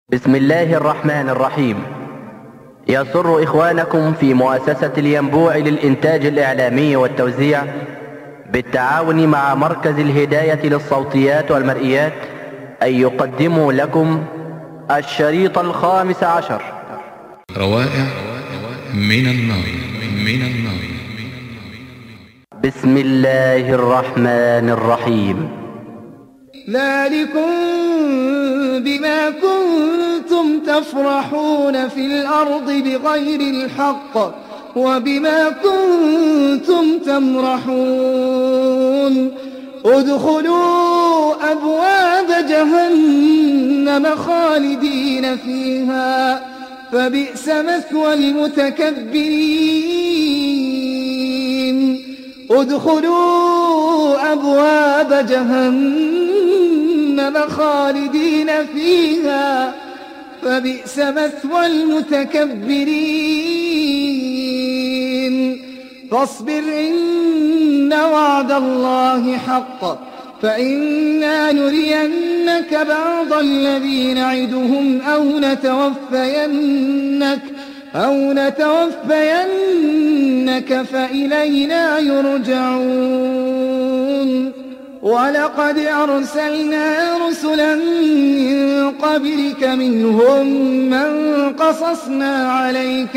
بسم الله الرحمن الرحيم. يسر إخوانكم في مؤسسة الينبوع للإنتاج الإعلامي والتوزيع بالتعاون مع مركز الهداية للصوتيات والمرئيات أن يقدموا لكم الشريط 15. روائع من النار. بسم الله الرحمن الرحيم. ذلكم بما كنتم تفرحون في الأرض بغير الحق وبما كنتم تمرحون. ادخلوا أبواب جهنم خالدين فيها فبئس مثوى المتكبرين. ادخلوا أبواب جهنم خالدين فيها فبئس مثوى المتكبرين. فاصبر إن وعد الله حق فإنا نرينك بعض الذي نعدهم أو نتوفينك فإلينا يرجعون. ولقد أرسلنا رسلا من قبلك منهم من قصصنا عليك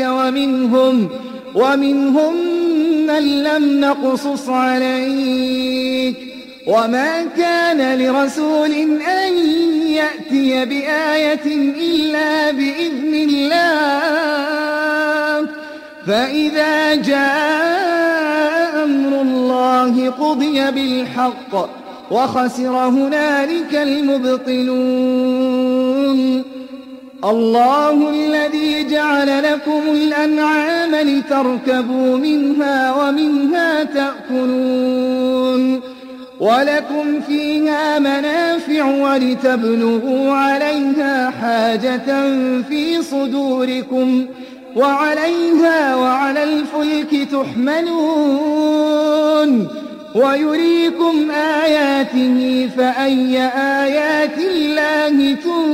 ومنهم من لم نقصص عليك. وما كان لرسول أن يأتي بآية إلا بإذن الله. فإذا جاء أمر الله قضي بالحق وخسر هنالك المبطلون. الله الذي جعل لكم الأنعام لتركبوا منها ومنها تأكلون ولكم فيها منافع ولتبلغوا عليها حاجة في صدوركم وعليها وعلى الفلك تحملون ويريكم آياته فأي آيات الله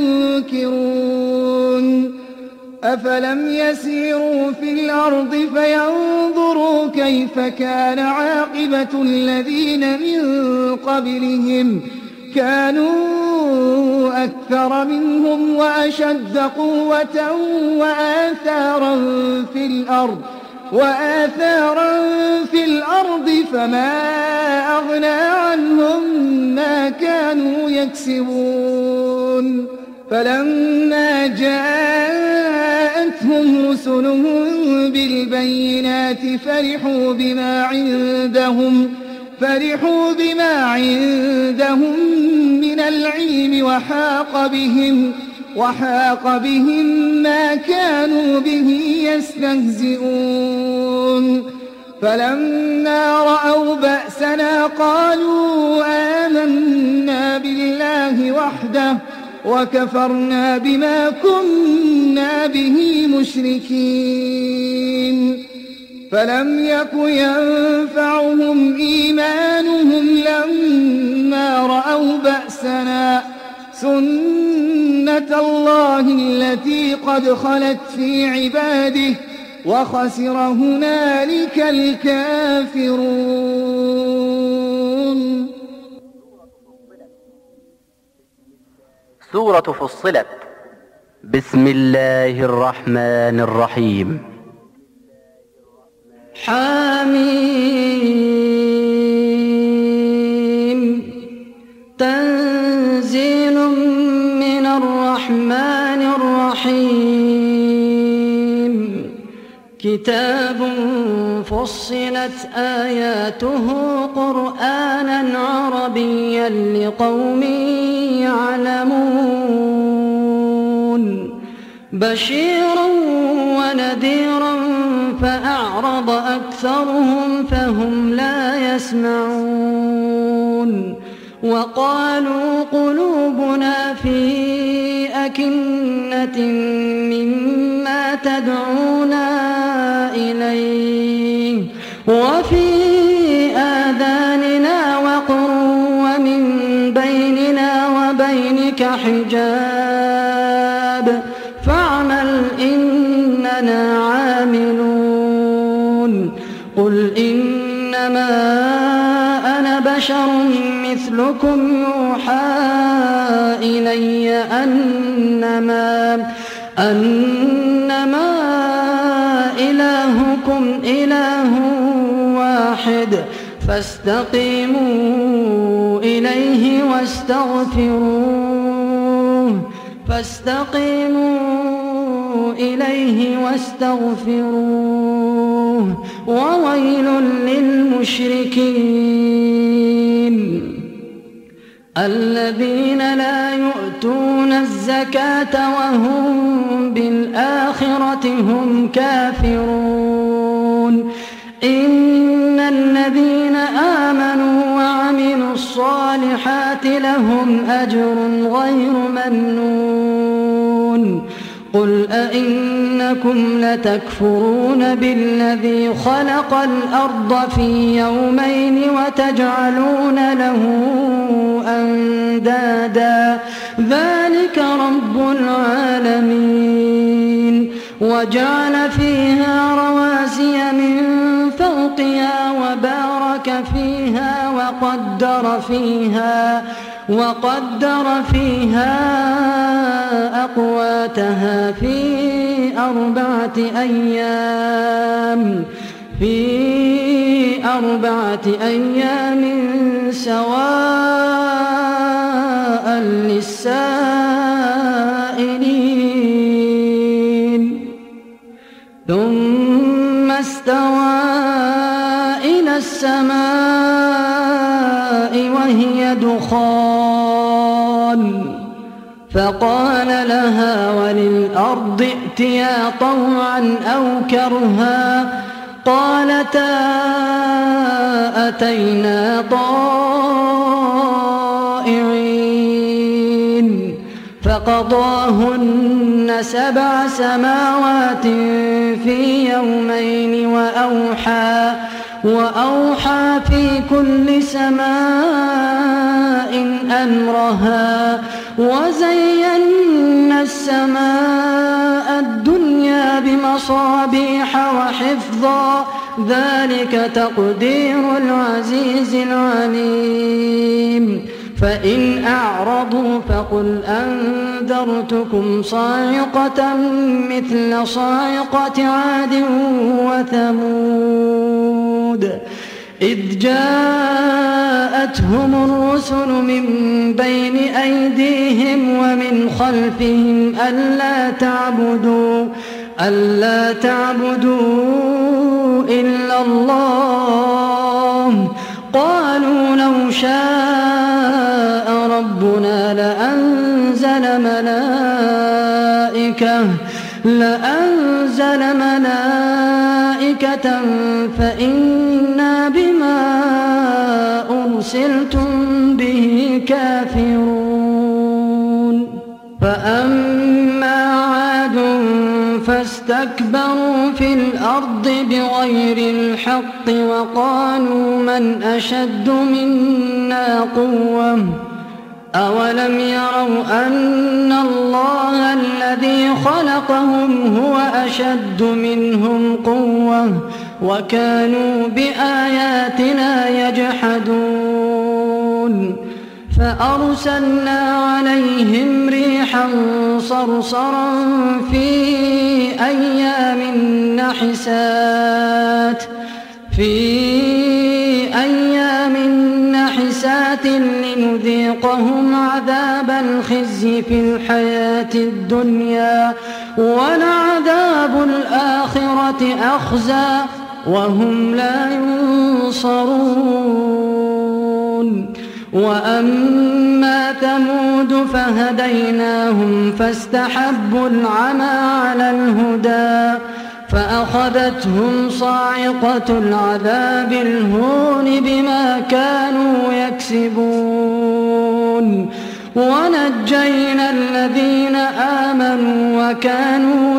تنكرون. أفلم يسيروا في الأرض فينظروا كيف كان عاقبة الذين من قبلهم كانوا أكثر منهم وأشد قوة وآثارا في الأرض فما أغنى عنهم ما كانوا يكسبون. فلما جاءتهم رسلهم بالبينات فرحوا بما عندهم من العلم وحاق بهم ما كانوا به يستهزئون. فلما رأوا بأسنا قالوا آمنا بالله وحده وكفرنا بما كنا به مشركين. فلم يك ينفعهم إيمانهم لما رأوا بأسنا سنة الله التي قد خلت في عباده وخسر هنالك الكافرون. سورة فصلت. بسم الله الرحمن الرحيم. حميم تنزيل من الرحمن الرحيم. كتاب فصلت آياته قرآنا عربيا لقوم يعلمون. بشيرا ونذيرا فأعرض أكثرهم فهم لا يسمعون. وقالوا قلوبنا في أكنة مما تدعونا إليه وفي آذاننا وقر ومن بيننا وبينك حجاب قل إنما أنا بشر مثلكم يوحى إلي أنما إلهكم إله واحد فاستقيموا إليه واستغفروه وويل للمشركين الذين لا يؤتون الزكاة وهم بالآخرة هم كافرون إن الذين آمنوا وعملوا الصالحات لهم أجر غير ممنون قل أئنكم لتكفرون بالذي خلق الأرض في يومين وتجعلون له أندادا ذلك رب العالمين وجعل فيها رواسي من فوقها وبارك فيها وقدر فيها أقواتها في أربعة أيام سواء للسائلين ثم استوى إلى السماء وهي دخان فقال لها وللأرض ائتيا طوعا أو كرها قالتا أتينا طائعين فقضاهن 7 سماوات في يومين وأوحى في كل سماء أمرها وزينا السماء الدنيا بمصابيح وحفظا ذلك تقدير العزيز العليم فإن أعرضوا فقل أنذرتكم صاعقة مثل صاعقة عاد وثمود إذ جاءتهم الرسل من بين أيديهم ومن خلفهم ألا تعبدوا إلا الله قالوا لو شاء ربنا لأنزل ملائكة فإنا بما أرسلتم به كافرون فأما عاد فاستكبروا في الأرض بغير الحق وقالوا من أشد منا قوة أولم يروا أن الله الذي خلقهم هو أشد منهم قوة وكانوا بآياتنا يجحدون فأرسلنا عليهم ريحا صرصرا في أيام نحسات لنذيقهم عذاب الخزي في الحياة الدنيا ولعذاب الآخرة أخزى وهم لا ينصرون وأما ثمود فهديناهم فاستحبوا العمى على الهدى فأخذتهم صاعقة العذاب الهون بما كانوا يكسبون ونجينا الذين آمنوا وكانوا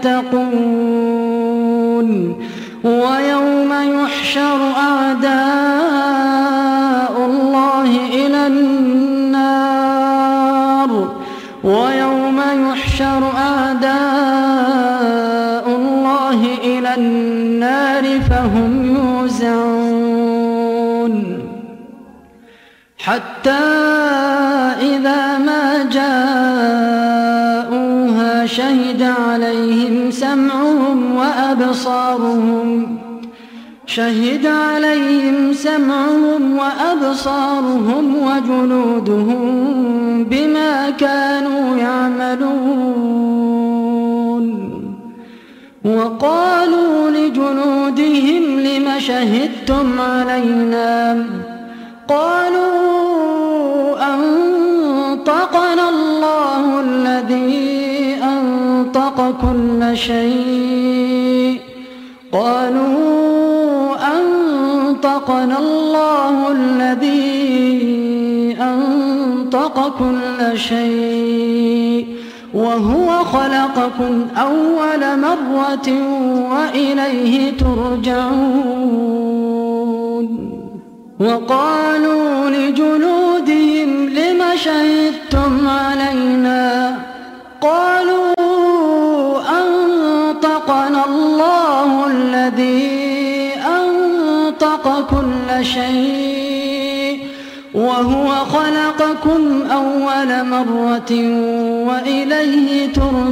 يتقون ويوم يحشر أعداء الله إلى النار فهم حتى إذا ما جاءوها شهد عليهم سمعهم وأبصارهم وجلودهم بما كانوا يعملون. وقالوا لجلودهم لم شهدتم علينا؟ قالوا أنطقنا الله الذي أنطق كل شيء وهو خلقكم أول مرة وإليه ترجعون. وقالوا لجلودهم لم شهدتم علينا؟ قالوا أنطقنا الله الذي أنطق كل شيء وهو خلقكم أول مرة وإليه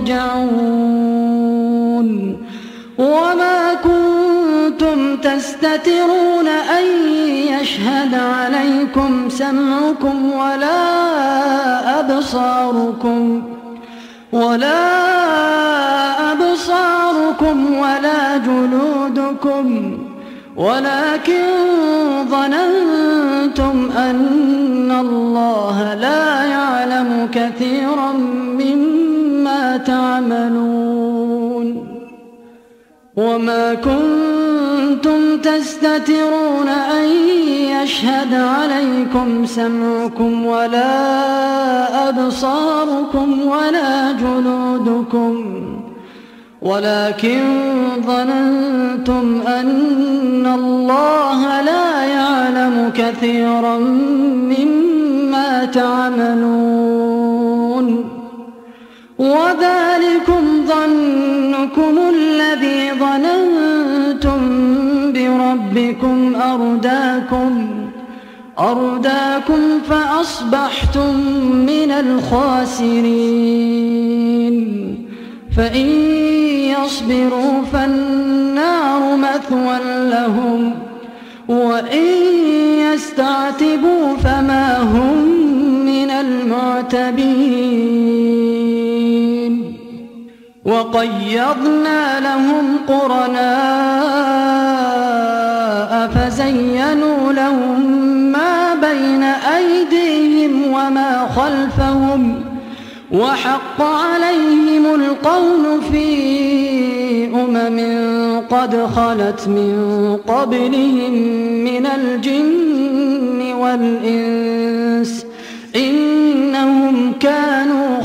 ترجعون. وما كنتم تستترون أن يشهد عليكم سمعكم ولا أبصاركم ولا جلودكم، ولكن ظننتم أن الله لا يعلم كثيرا مما تعملون. وما كنتم تستترون أن يشهد عليكم سمعكم ولا أبصاركم ولا جلودكم، ولكن ظننتم أن الله لا يعلم كثيرا مما تعملون. وذلكم ظنكم الذي ظننتم بربكم أرداكم فأصبحتم من الخاسرين. فإن يصبروا فالنار مثوى لهم، وإن يستعتبوا فما هم من المعتبين. وقيضنا لهم قرناء فزينوا لهم ما بين أيديهم وما خلفهم، وحق عليهم القول في قد خلت من قبلهم من الجن والإنس إنهم كانوا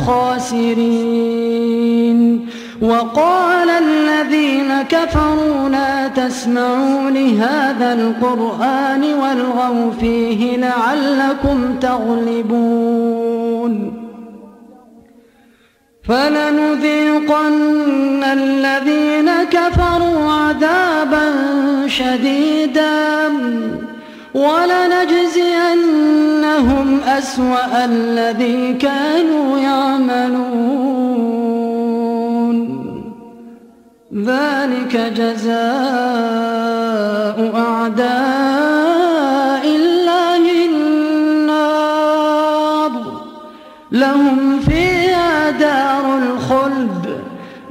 خاسرين. وقال الذين كفروا لا تسمعوا لهذا القرآن والغوا فيه لعلكم تغلبون. فلنذيقن الذين كفروا عذابا شديدا ولنجزينهم أسوأ الذي كانوا يعملون. ذلك جزاء أعداء الله النار لهم فيها دار الخلد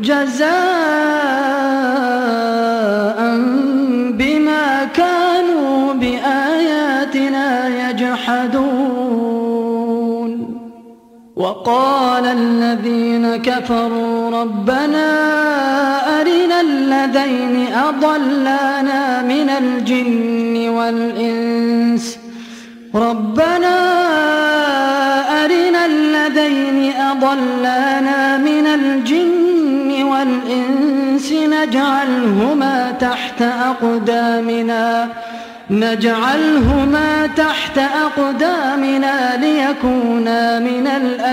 جزاء بما كانوا بآياتنا يجحدون. وقال الذين كفروا ربنا أرنا الذين أضلانا من الجن والإنس أضلانا من الجن والإنس نجعلهما تحت أقدامنا ليكونا من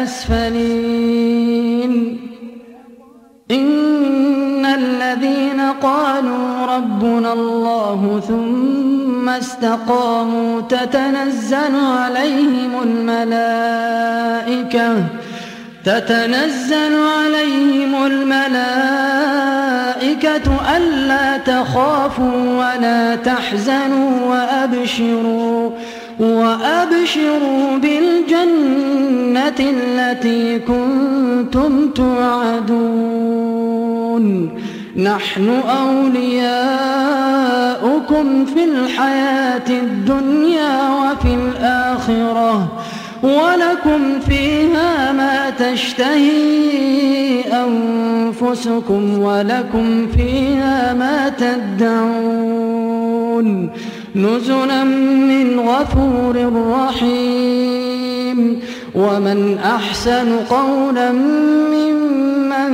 الأسفلين. إن الذين قالوا ربنا الله ثم ثم استقاموا تتنزل عليهم الملائكة ألا تخافوا ولا تحزنوا وأبشروا بالجنة التي كنتم توعدون نحن أولياؤكم في الحياة الدنيا وفي الآخرة ولكم فيها ما تشتهي أنفسكم ولكم فيها ما تدعون نزلا من غفور رحيم ومن أحسن قولا ممن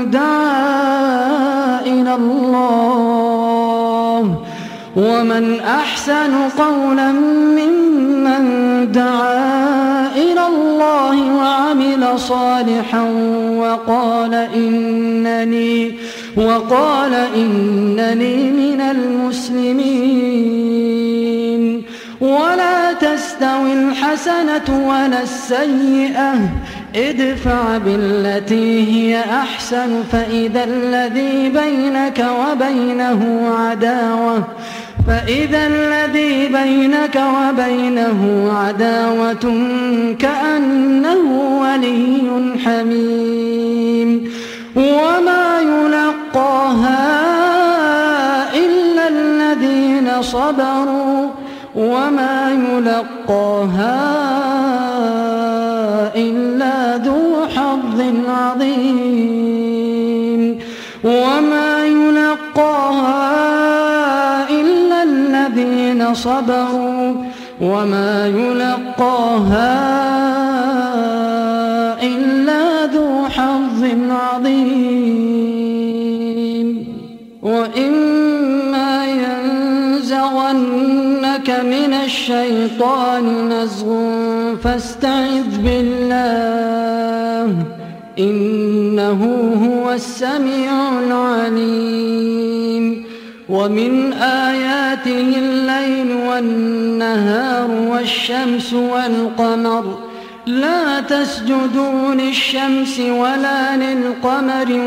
دعا إلى الله وعمل صالحا وقال إنني من المسلمين ولا تستوي الحسنة ولا السيئة ادفع بالتي هي أحسن فإذا الذي بينك وبينه عداوة كأنه ولي حميم وما يلقاها إلا الذين صبروا وما يلقاها إلا ذو حظ عظيم وما يلقاها إلا الذين صبروا وما يلقاها إلا ذو حظ عظيم وإما ينزغنك من الشيطان نزغ فاستعذ بالله إنه هو السميع العليم ومن آياته الليل والنهار والشمس والقمر لا تسجدوا للشمس ولا للقمر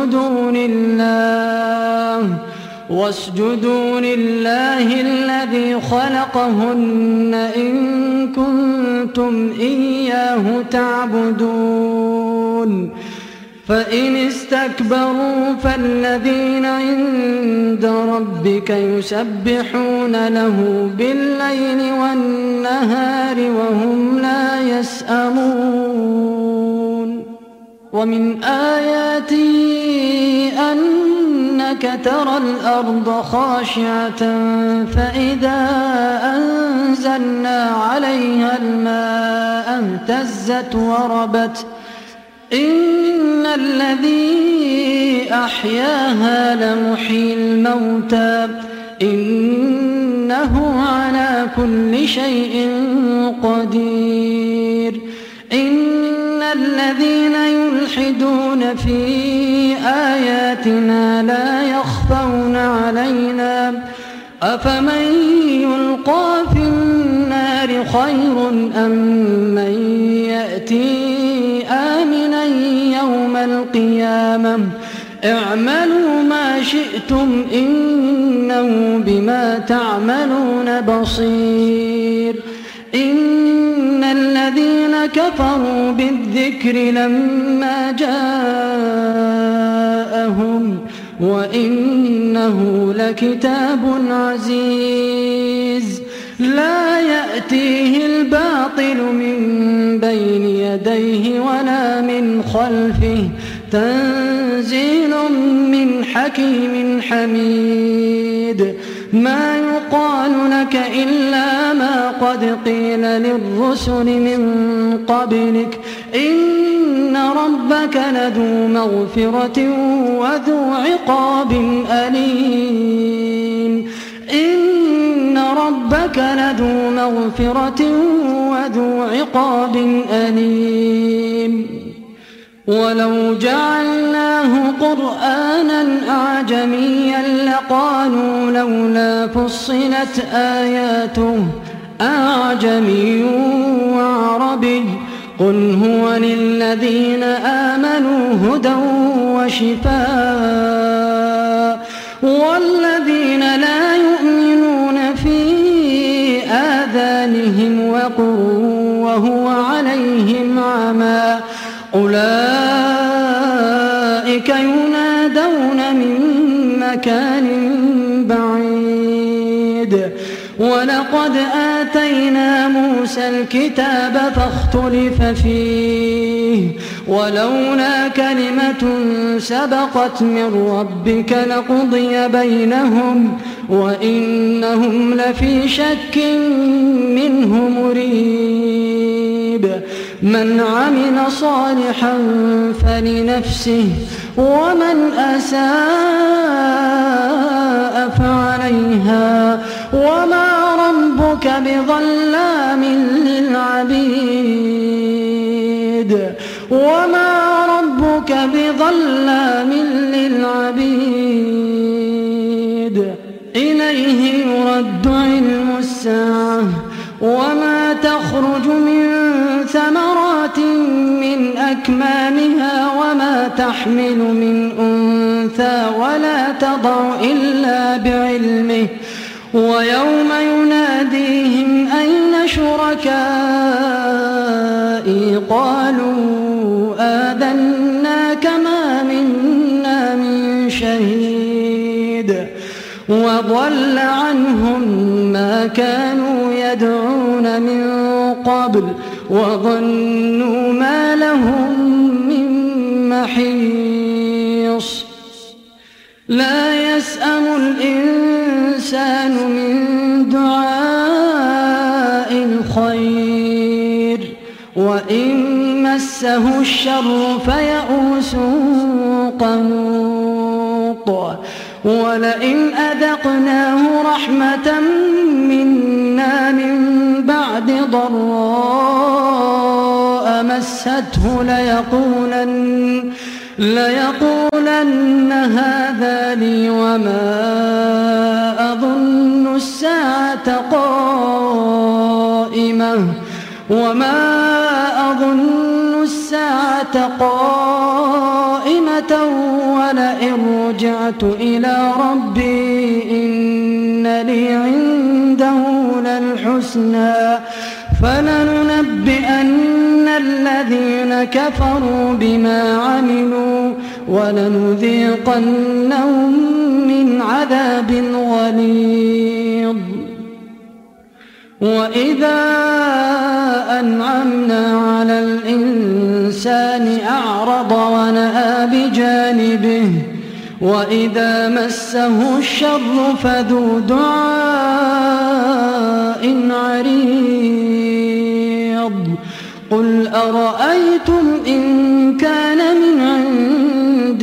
واسجدوا لله الذي خلقهن إن كنتم إياه تعبدون فإن استكبروا فالذين عند ربك يسبحون له بالليل والنهار وهم لا يسأمون ومن آياته أنك ترى الأرض خاشعة فإذا أنزلنا عليها الماء اهتزت وربت إن الذي أحياها لمحيي الموتى إنه على كل شيء قدير إن الذين يلحدون في آياتنا لا يخفون علينا أفمن يلقى في النار خير أم من يأتي آمنا يوم القيامة اعملوا ما شئتم إنه بما تعملون بصير إن الذين كفروا بالذكر لما جاءهم وإنه لكتاب عزيز لا يأتيه الباطل من بين يديه ولا من خلفه تنزيل من حكيم حميد ما يقال لك إلا ما قد قيل للرسل من قبلك إن ربك لذو مغفرة وذو عقاب أليم إن ربك لذو مغفرة وذو عقاب أليم ولو جعلناه قرآنا أعجميا لقالوا لولا فصلت آياته أعجمي وعربي قل هو للذين آمنوا هدى وشفاء والذين لا يؤمنون في آذانهم وقر وهو عليهم عمى أولئك ينادون من مكان بعيد ولقد آتينا موسى الكتاب فاختلف فيه ولولا كلمة سبقت من ربك لقضي بينهم وإنهم لفي شك منه مريب من عمل صالحا فلنفسه ومن أساء فعليها وما ربك بظلام للعبيد وما ربك بظلام للعبيد إليه يرد علم الساعة وما تخرج من ثمرات من أكمامها وما تحمل من أنثى ولا تضع إلا بعلمه ويوم يناديهم أين شركائي قالوا آذناك ما منا من شهيد وضل عنهم ما كانوا يدعون من قبل وظنوا ما لهم من محيص لا يسأم الإنسان من دعاء الخير وإن مسه الشر فيئوس قنوط ولئن أذقناه رحمة منا من بعد ضراء مسته ليقولن هذا لي وما أظن الساعة قائمة ولئن رجعت إلى ربي إن لي عنده للحسنى فلننبئن الذين كفروا بما عملوا ولنذيقنهم من عذاب غليظ وإذا أنعمنا على الإنسان أعرض ونأى بجانبه وإذا مسه الشر فذو دعاء عريض قل أرأيتم إن كان من عند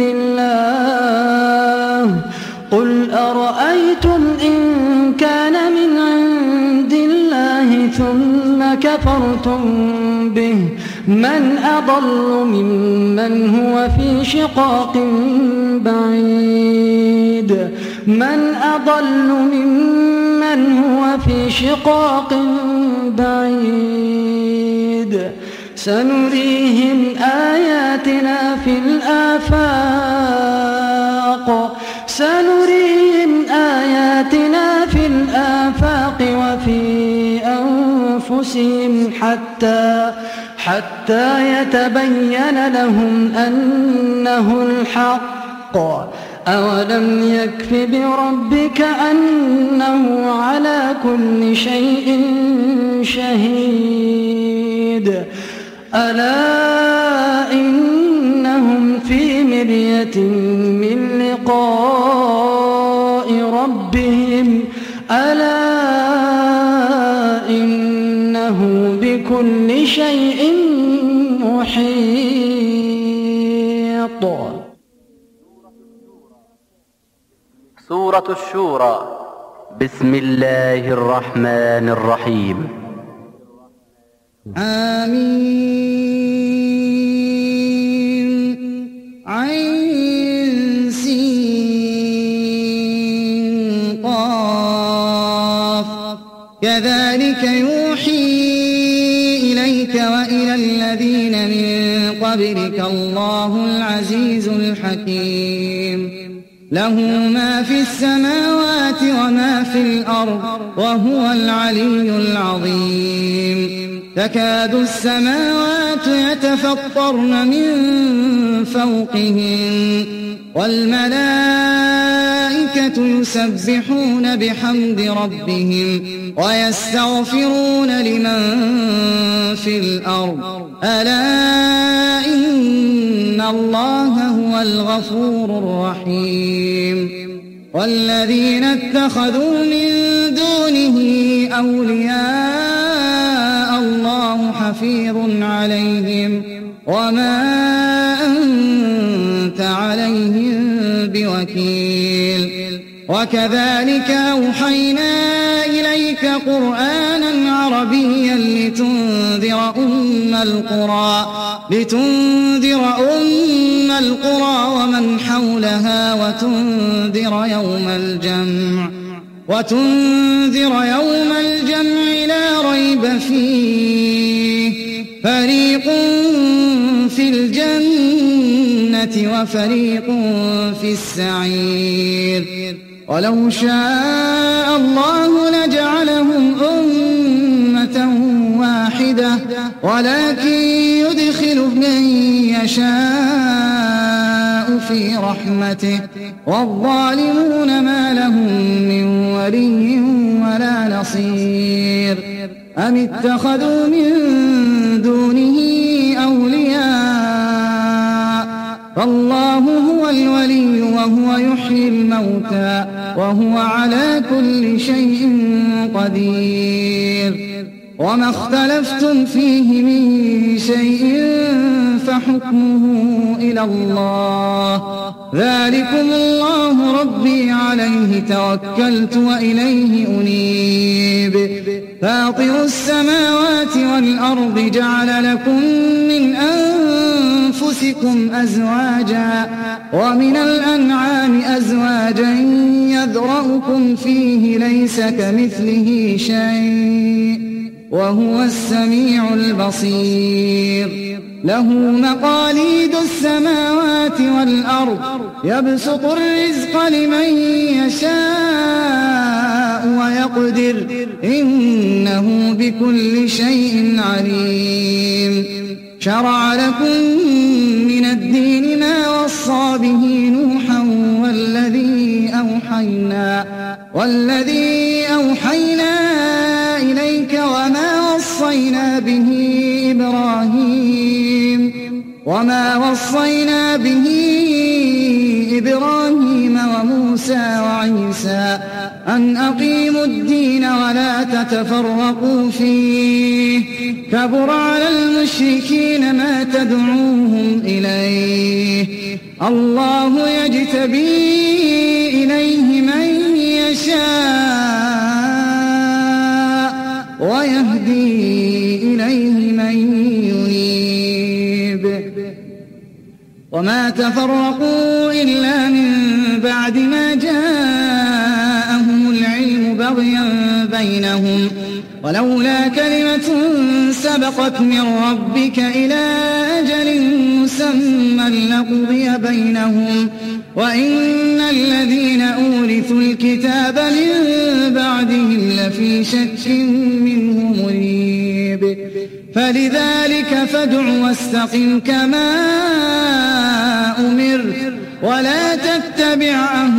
الله ثم كفرتم به من أضل ممن هو في شقاق بعيد سنريهم آياتنا في الآفاق وفي أنفسهم حتى يتبين لهم أنه الحق أولم يكف بربك أنه على كل شيء شهيد ألا إنهم في مرية من لقاء ربهم ألا إنه بكل شيء محيط. سورة الشورى. بسم الله الرحمن الرحيم. آمين. عين سين وكذلك يوحي إليك وإلى الذين من قبلك الله العزيز الحكيم له ما في السماوات وما في الأرض وهو العلي العظيم تكاد السماوات يتفطرن من فوقهن والملائكة يسبحون بحمد ربهم ويستغفرون لمن في الأرض ألا إن الله هو الغفور الرحيم والذين اتخذوا من دونه أولياء الله حفيظ عليهم وما أنت عليهم بوكيل وكذلك أوحينا إليك قرآنا عربيا لتنذر أم القرى ومن حولها وتنذر يوم الجمع لا ريب فيه فريق في الجنة وفريق في السعير ولو شاء الله لجعلهم أمة واحدة ولكن يدخل من يشاء في رحمته والظالمون ما لهم من ولي ولا نصير أم اتخذوا من دونه أولياء فالله هو الولي وهو يحيي الموتى وهو على كل شيء قدير وما اختلفتم فيه من شيء فحكمه إلى الله ذلكم الله ربي عليه توكلت وإليه أنيب فاطر السماوات والأرض جعل لكم من أنفسكم أزواجا ومن الأنعام أزواجا يذرأكم فيه ليس كمثله شيء وهو السميع البصير له مقاليد السماوات والأرض يبسط الرزق لمن يشاء ويقدر إنه بكل شيء عليم شرع لكم من الدين ما وصى به نوحا والذي أوحينا إليك وما وصينا به إبراهيم وموسى وعيسى أن أقيموا الدين ولا تتفرقوا فيه كبر على المشركين ما تدعوهم إليه الله يجتبي إليه من يشاء ويهدي إليه من ينيب وما تفرقوا إلا من بعد ما جاءهم العلم بغيا بينهم ولولا كلمة سبقت من ربك إلى أجل مسمى لقضي بينهم وإن الذين أورثوا الكتاب من بعدهم لفي شك منه مريب فلذلك فادع واستقم كما أمرت ولا تتبع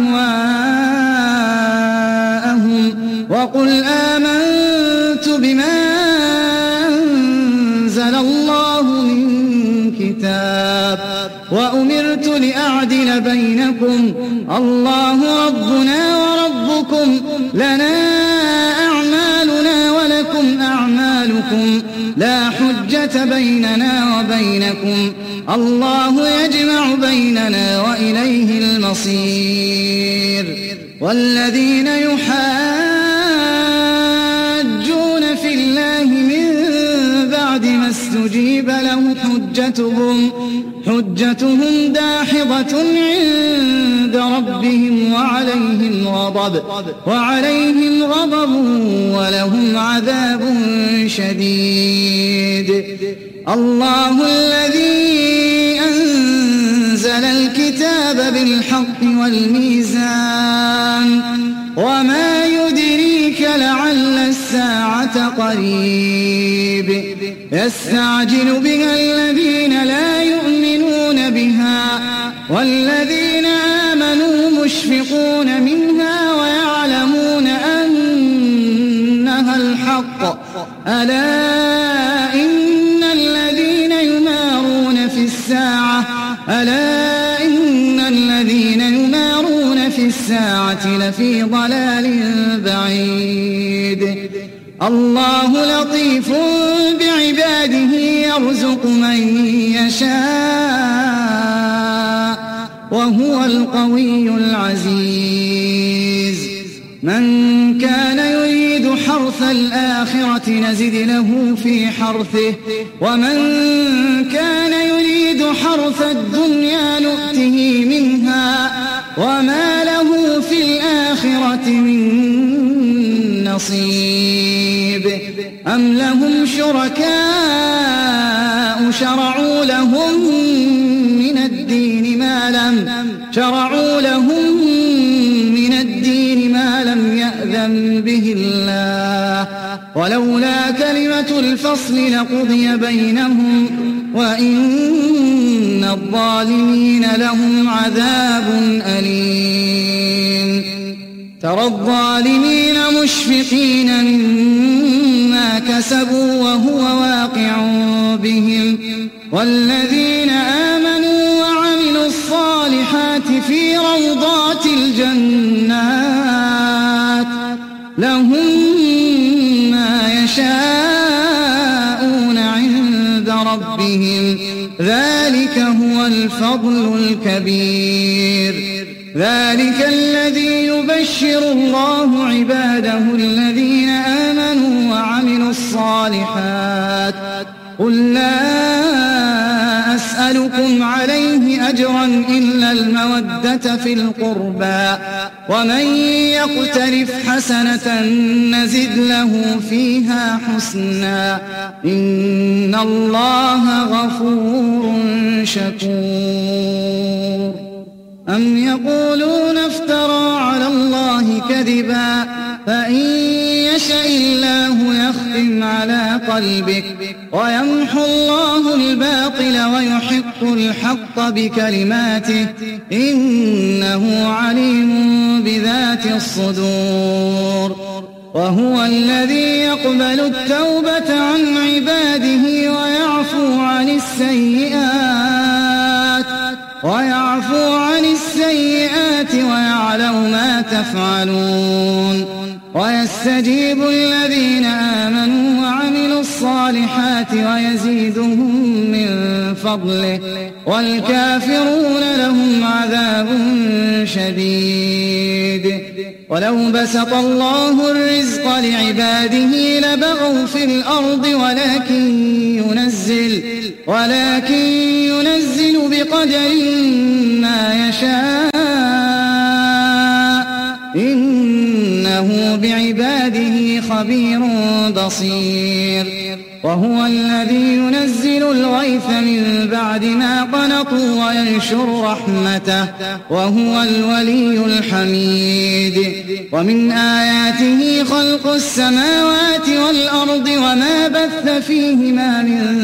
أهواءهم وقل آمنت بما أنزل الله من كتاب وأمرت لأعدل بينكم الله ربنا وربكم لنا أعمالنا ولكم أعمالكم لا حجة بيننا وبينكم الله يجمع بيننا وإليه المصير والذين يحاجون في الله من بعد ما استجيب له حجتهم داحضة عند ربهم وعليهم غضب ولهم عذاب شديد. الله الذي أنزل الكتاب بالحق والميزان وما يدريك لعل الساعة قريب. يستعجل بها الذين لا يؤمنون بها والذين آمنوا مشفقون منها ويعلمون أنها الحق. ألا إن الذين يمارون في الساعة لفي ضلال بعيد. الله لطيف بعباده يرزق من يشاء وهو القوي العزيز. من كان يريد حرث الآخرة نزد له في حرثه ومن كان يريد حرث الدنيا نؤته منها وما له في الآخرة من نصيب. أم لهم شركاء شرعوا لهم من الدين ما لم يأذن به الله ولولا كلمة الفصل لقضي بينهم وإن الظالمين لهم عذاب أليم. ترى الظالمين مشفقين مما كسبوا وهو واقع بهم والذين آمنوا وعملوا الصالحات في روضات الجنات لهم ما يشاءون عند ربهم ذلك هو الفضل الكبير. ذلك الذي يبشر الله عباده الذين آمنوا وعملوا الصالحات. قل لا أسألكم عليه أجرا إلا المودة في القربى ومن يقترف حسنة نزد له فيها حسنا إن الله غفور شكور. أم يقولون افترى على الله كذبا فإن يشأ الله يختم على قلبك ويمحو الله الباطل ويحق الحق بكلماته إنه عليم بذات الصدور. وهو الذي يقبل التوبة عن عباده ويعفو عن السيئات ويعلم ما تفعلون. ويستجيب الذين آمنوا وعملوا الصالحات ويزيدهم من فضله والكافرون لهم عذاب شديد. ولو بسط الله الرزق لعباده لبغوا في الأرض ولكن ينزل بقدر ما يشاء إنه بعباده خبير بصير. وهو الذي ينزل الغيث من بعد ما قنطوا وينشر رحمته وهو الولي الحميد. ومن آياته خلق السماوات والأرض وما بث فيهما من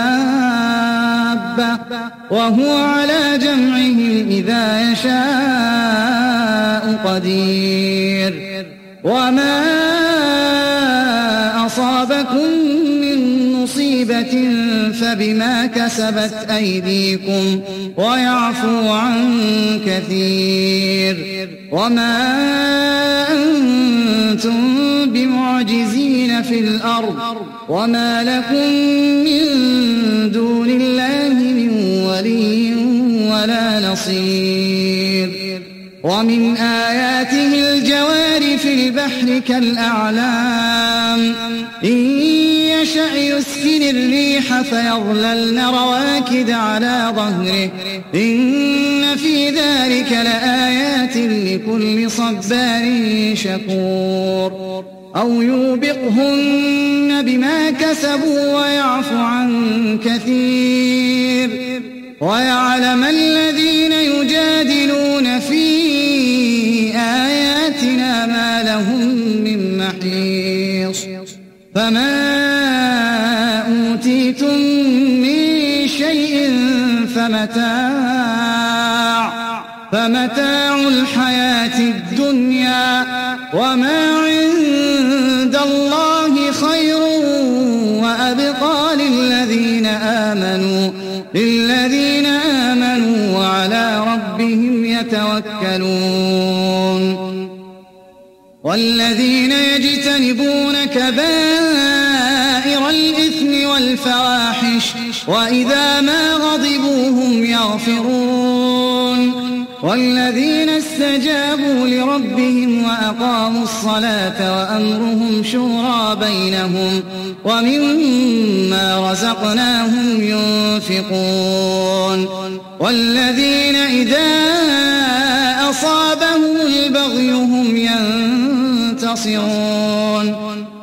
دابة وهو على جمعهم إذا يشاء قدير. وما أصابكم من مصيبة فبما كسبت أيديكم ويعفو عن كثير. وما أنتم بمعجزين في الأرض وما لكم من دون الله من ولي ولا نصير. ومن آياته الجوار في البحر كالأعلام إن يشأ يسكن الريح فيظللن رواكد على ظهره إن في ذلك لآيات لكل صبار شكور أو يوبقهن بما كسبوا ويعفو عن كثير ويعلم الذين يجادلون في آياتنا ما لهم من محيص فما أوتيتم من شيء فمتاع الحياة الدنيا وما عند الله خير وأبقى للذين آمنوا وعلى ربهم يتوكلون والذين يجتنبون كبائر الإثم والفواحش وإذا ما غضبوا هم يغفرون والذين استجابوا لربهم وأقاموا الصلاة وأمرهم شورى بينهم ومما رزقناهم ينفقون والذين إذا أصابهم البغي هم ينتصرون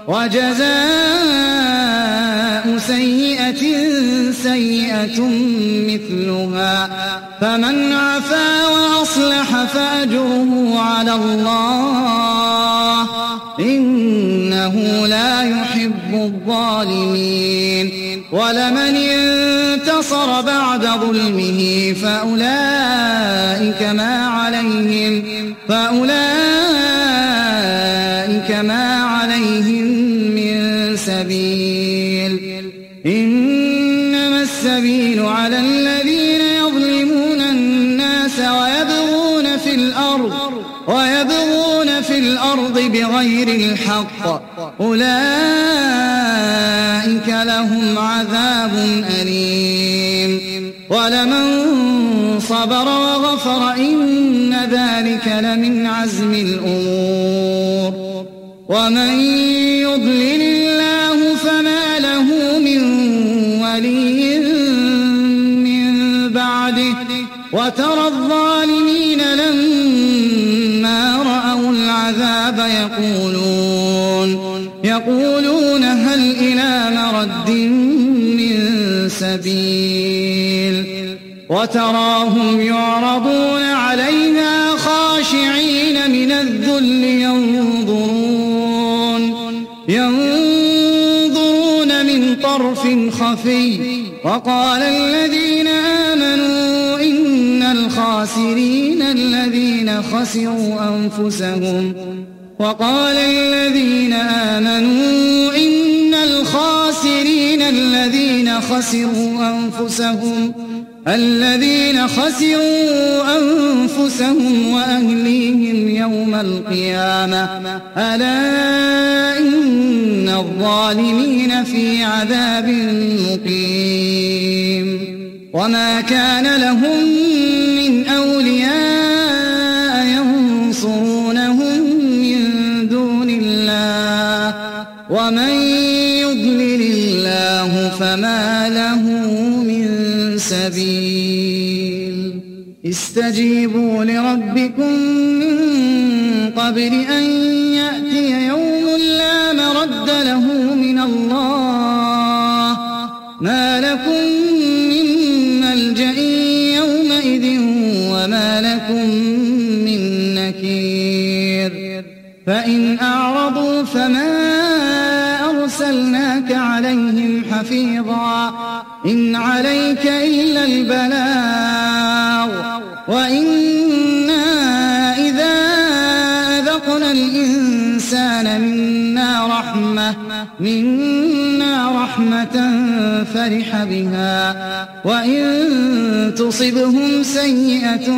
وجزاء سيئة سيئة مثلها فمن عفا وأصلح فأجره على الله إنه لا يحب الظالمين ولمن انتصر بعد ظلمه فأولئك ما عليهم من سبيل إنما السبيل على الذين يظلمون الناس ويبغون في الأرض بغير الحق أولئك لهم عذاب أليم ولمن صبر وغفر إن ذلك لمن عزم الأمور ومن يضلل الله فما له من ولي من بعده وترى الظالمين لما رأوا العذاب يقولون هل إلى مرد من سبيل وتراهم يعرضون عليها خاشعين من الذل ينظرون من طرف خفي وقال الذين آمنوا إن الخاسرين الذين خسروا أنفسهم وأهليهم يوم القيامة ألا إن الظالمين في عذاب مقيم وما كان لهم من أولياء ينصرونهم من دون الله ومن يضلل الله فما له من سبيل استجيبوا لربكم من قبل أن يأتي يوم لا مرد له من الله ما لكم من ملجأ يومئذ وما لكم من نكير فإن أعرضوا فما أرسلناك عليهم حفيظا إن عليك إلا البلاغ وإنا إذا أذقنا الإنسان منا رحمة فرح بها وإن تصبهم سيئة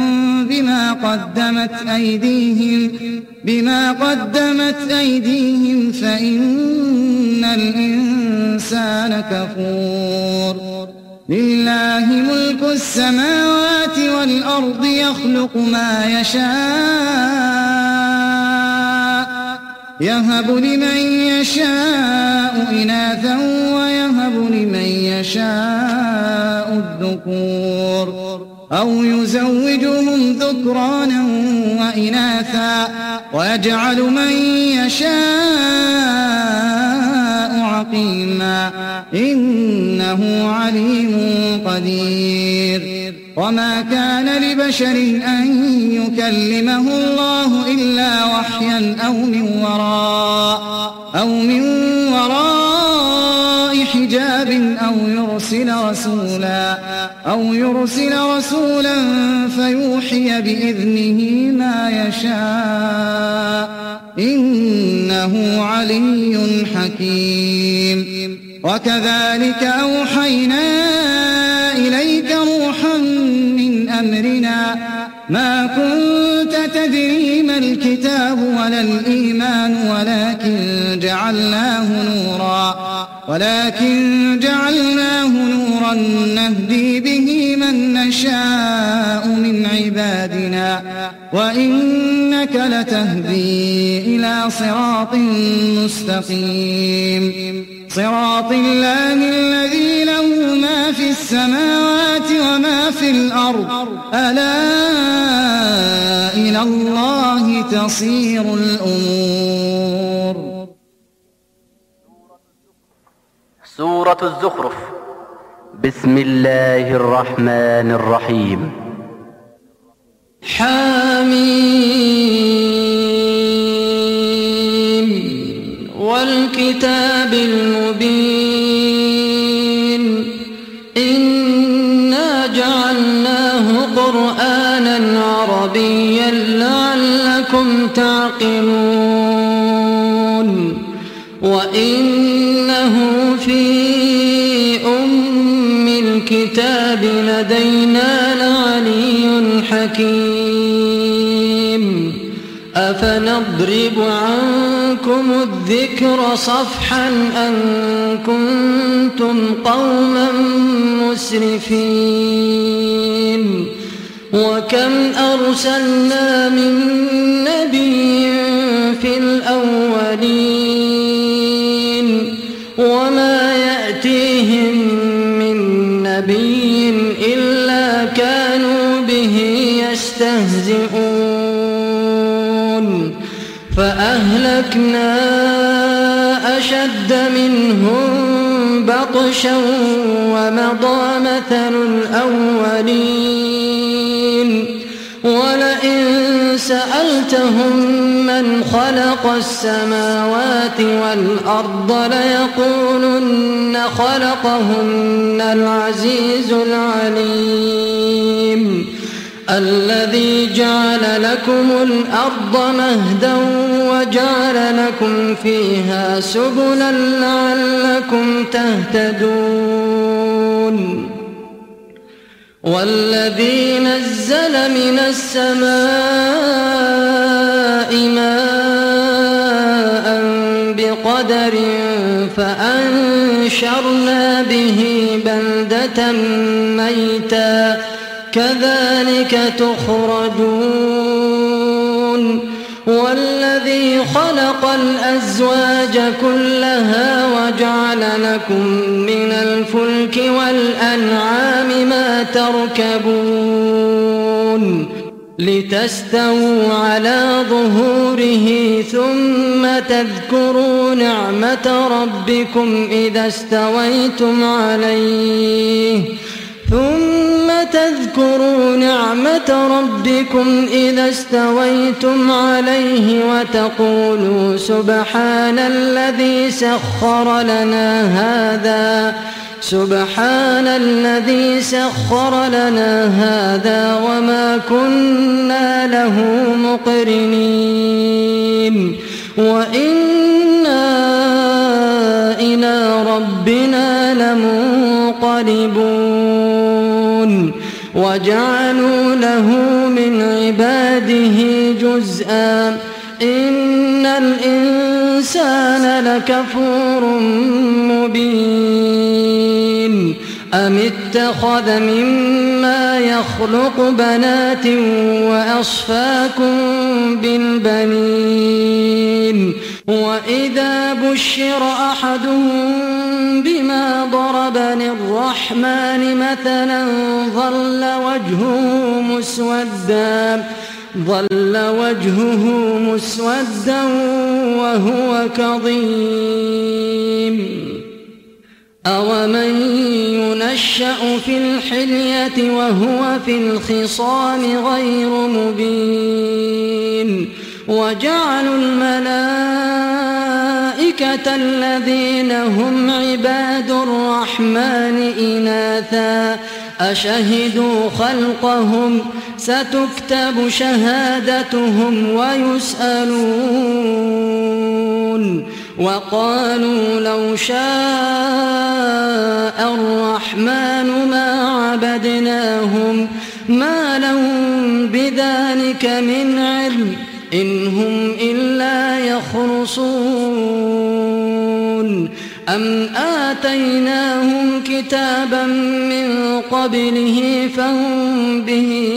بما قدمت أيديهم فإن الإنسان كفور لله ملك السماوات والأرض يخلق ما يشاء يهب لمن يشاء إناثا ويهب لمن يشاء الذكور أو يزوجهم ذكرانا وإناثا ويجعل من يشاء عقيما إنه عليم قدير وما كان لبشر أن يكلمه الله إلا وحيا أو من وراء حجاب أو يرسل رسولا فيوحي بإذنه ما يشاء إنه علي حكيم وكذلك أوحينا إليك روحا من أمرنا ما كنت تدري ما الكتاب ولا الإيمان ولكن جعلناه نورا نهدي به من نشاء من عبادنا وإنك لتهدي إلى صراط مستقيم صراط الله الذي له ما في السماوات وما في الأرض ألا إلى الله تصير الأمور. سورة الزخرف. بسم الله الرحمن الرحيم. حميم والكتاب المبين إنا جعلناه قرآنا عربيا لعلكم تعقلون وإنه في أم الكتاب لدينا لعلي حكيم أفنضرب عنكم الذكر صفحا أن كنتم قوما مسرفين وكم أرسلنا من نبي في الأولين وما يأتيهم من نبي إلا كانوا به يستهزئون فأهلكنا أشد منهم بطشا ومضى مثل الأولين ولئن سألتهم من خلق السماوات والأرض ليقولن خلقهن العزيز العليم الذي جعل لكم الأرض مهدا وجعل لكم فيها سبلا لعلكم تهتدون والذي نزل من السماء ماء بقدر فأنشرنا به بلدة ميتا كذلك تخرجون والذي خلق الأزواج كلها وجعل لكم من الفلك والأنعام ما تركبون لتستووا على ظهوره ثم تذكروا نعمة ربكم إذا استويتم عليه وتقولوا سبحان الذي سخر لنا هذا وما كنا له مقرنين وإنا إلى ربنا لمنقلبون وجعلوا له من عباده جزءا إن الإنسان لكفور مبين أم اتخذ مما يخلق بنات وأصفاكم بالبنين وإذا بشر أحدهم بما ضرب للرحمن مثلا ظل وجهه مسودا وهو كظيم أومن ينشأ في الحلية وهو في الخصام غير مبين وجعلوا الملائكة الذين هم عباد الرحمن إناثا أشهدوا خلقهم ستكتب شهادتهم ويسألون وقالوا لو شاء الرحمن ما عبدناهم ما لهم بذلك من علم إن هم إلا يخرصون أم آتيناهم كتابا من قبله فهم به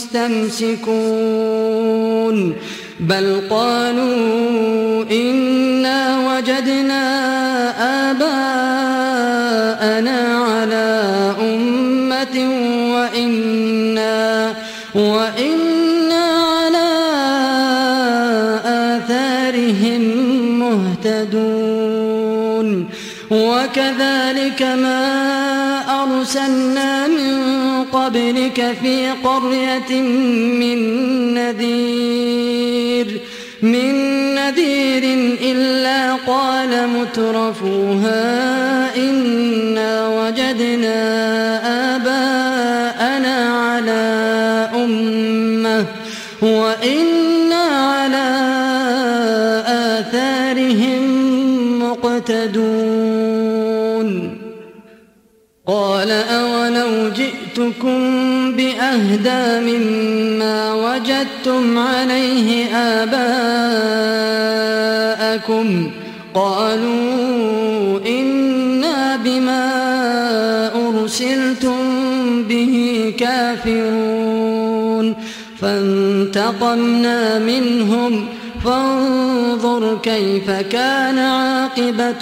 مستمسكون بل قالوا إنا وجدنا آباءنا على أمة وإنا على آثارهم مهتدون وكذلك ما أرسلنا من قبلك في قرية من نذير إلا قال مترفوها إنا وجدنا آباءنا على أمة وإنا على آثارهم مقتدون قال أولو جئتكم بأهدى مما وجدتم عليه آباءكم قالوا إنا بما أرسلتم به كافرون فانتقمنا منهم فانظر كيف كان عاقبة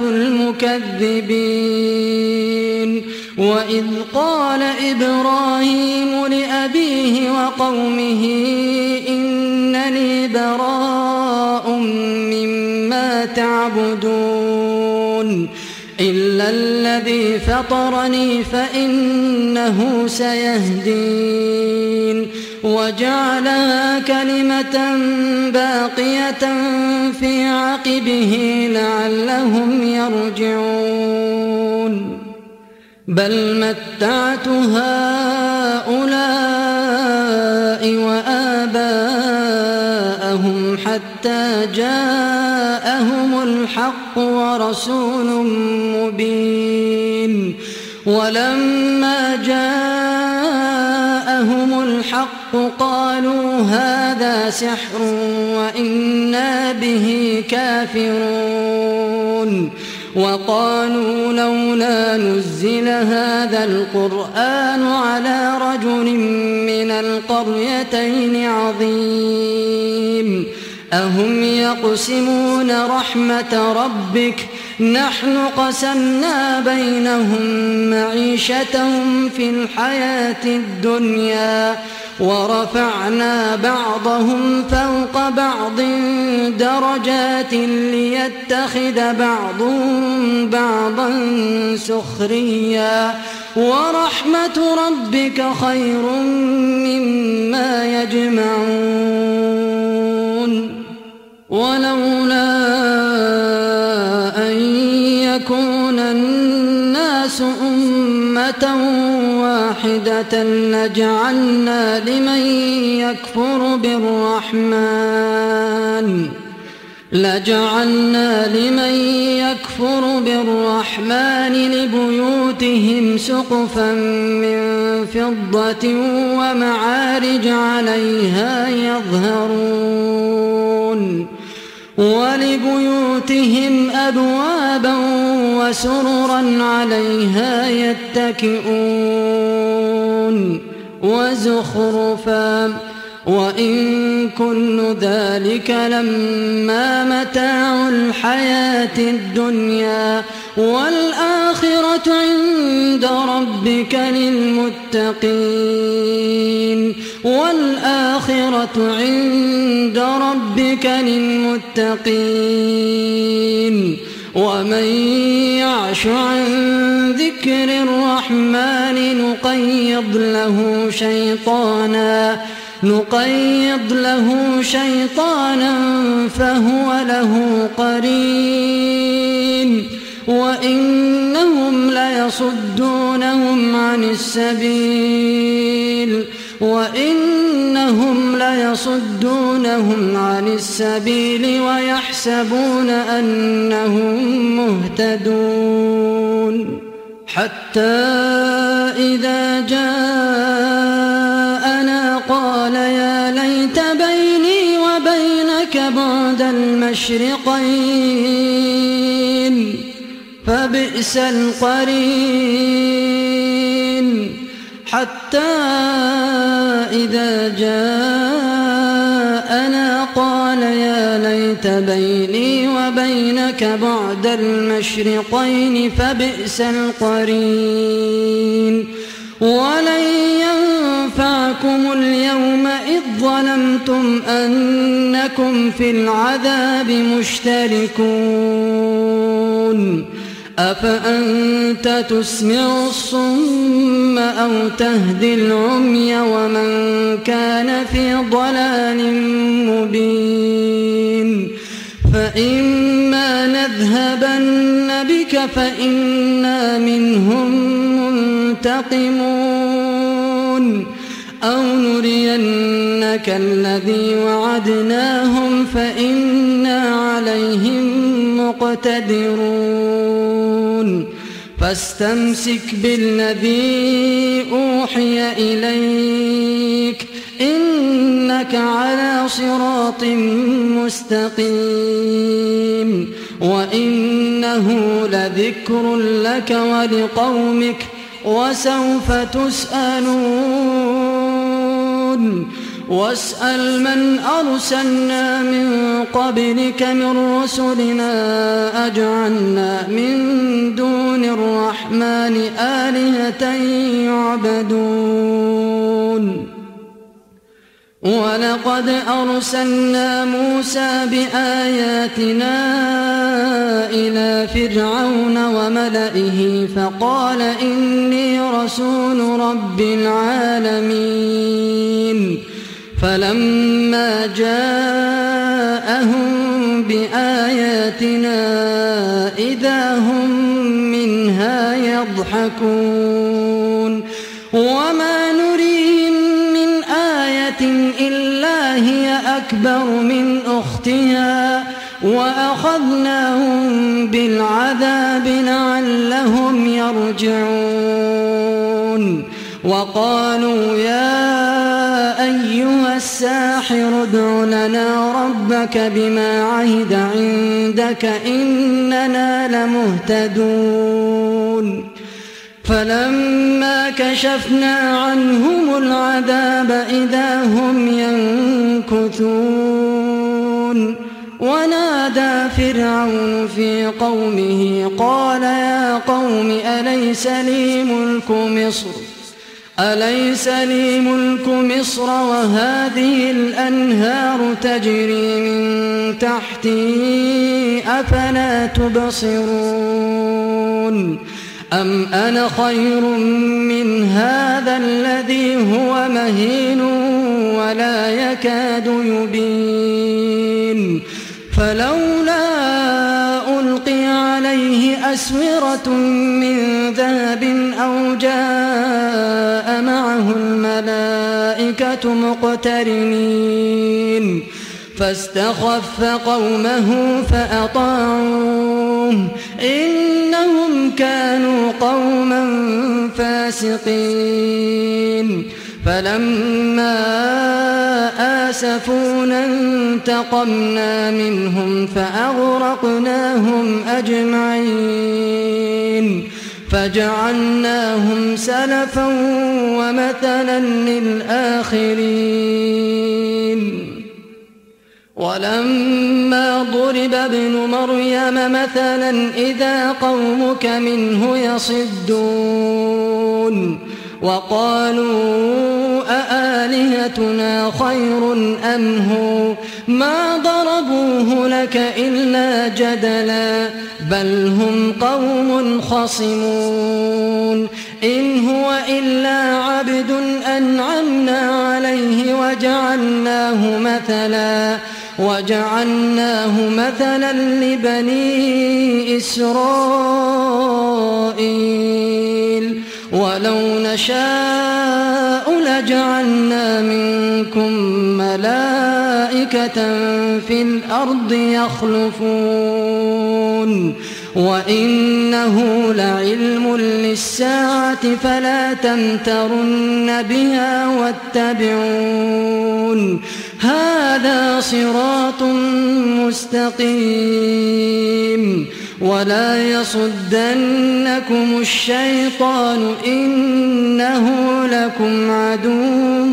المكذبين وإذ قال إبراهيم لأبيه وقومه إنني براء مما تعبدون إلا الذي فطرني فإنه سيهدين وجعلها كلمة باقية في عقبه لعلهم يرجعون بل متعت هؤلاء وآباءهم حتى جاءهم الحق ورسول مبين ولما جاءهم الحق قالوا هذا سحر وإنا به كافرون وقالوا لولا نزل هذا القرآن على رجل من القريتين عظيم أهم يقسمون رحمة ربك نحن قسمنا بينهم معيشتهم في الحياة الدنيا ورفعنا بعضهم فوق بعض درجات ليتخذ بعضهم بعضا سخريا ورحمة ربك خير مما يجمعون ولولا أن يكون الناس أمة واحدة لجعلنا لمن يكفر بالرحمن لبيوتهم سقفا من فضة ومعارج عليها يظهرون ولبيوتهم أبوابا وسررا عليها يتكئون وزخرفا وإن كل ذلك لما متاع الحياة الدنيا والآخرة عند ربك للمتقين ومن يعش عن ذكر الرحمن نقيض له شيطانا فهو له قرين وإنهم ليصدونهم عن السبيل ويحسبون أنهم مهتدون حتى إذا جاءنا قال يا ليت بيني وبينك بعد المشرقين فبئس القرين حتى إذا جاءنا قال يا ليت بيني وبينك بعد المشرقين فبئس القرين ولن ينفعكم اليوم إذ ظلمتم أنكم في العذاب مشتركون أفأنت تسمع الصم أو تهدي العمي ومن كان في ضلال مبين فإما نذهبن بك فإنا منهم منتقمون أو نرينك الذي وعدناهم فإنا عليهم مقتدرون فاستمسك بالذي أوحي إليك إنك على صراط مستقيم وإنه لذكر لك ولقومك وسوف تسألون واسأل من أرسلنا من قبلك من رسلنا أجعلنا من دون الرحمن آلهة يعبدون ولقد أرسلنا موسى بآياتنا إلى فرعون وملئه فقال إني رسول رب العالمين فلما جاءهم بآياتنا إذا هم منها يضحكون وما نريهم من آية إلا هي أكبر من أختها وأخذناهم بالعذاب لعلهم يرجعون وقالوا يا أيها الساحر ادع لنا ربك بما عهد عندك إننا لمهتدون فلما كشفنا عنهم العذاب إذا هم ينكثون ونادى فرعون في قومه قال يا قوم أليس لي ملك مصر وهذه الأنهار تجري من تحتي أفلا تبصرون أم أنا خير من هذا الذي هو مهين ولا يكاد يبين فلولا ألقي عليه أسورة من ذهب أو جاء معه الملائكة مقترنين فاستخف قومه فأطاعوه إنهم كانوا قوما فاسقين فلما آسفونا انتقمنا منهم فأغرقناهم أجمعين فجعلناهم سلفا ومثلا للآخرين ولما ضرب ابن مريم مثلا إذا قومك منه يصدون وقالوا أآلهتنا خير أم هو ما ضربوه لك إلا جدلا بل هم قوم خصمون إن هو إلا عبد أنعمنا عليه وجعلناه مثلا لبني إسرائيل ولو نشاء لجعلنا منكم ملائكة في الأرض يخلفون وإنه لعلم للساعة فلا تمترن بها واتبعون هذا صراط مستقيم ولا يصدنكم الشيطان إنه لكم عدو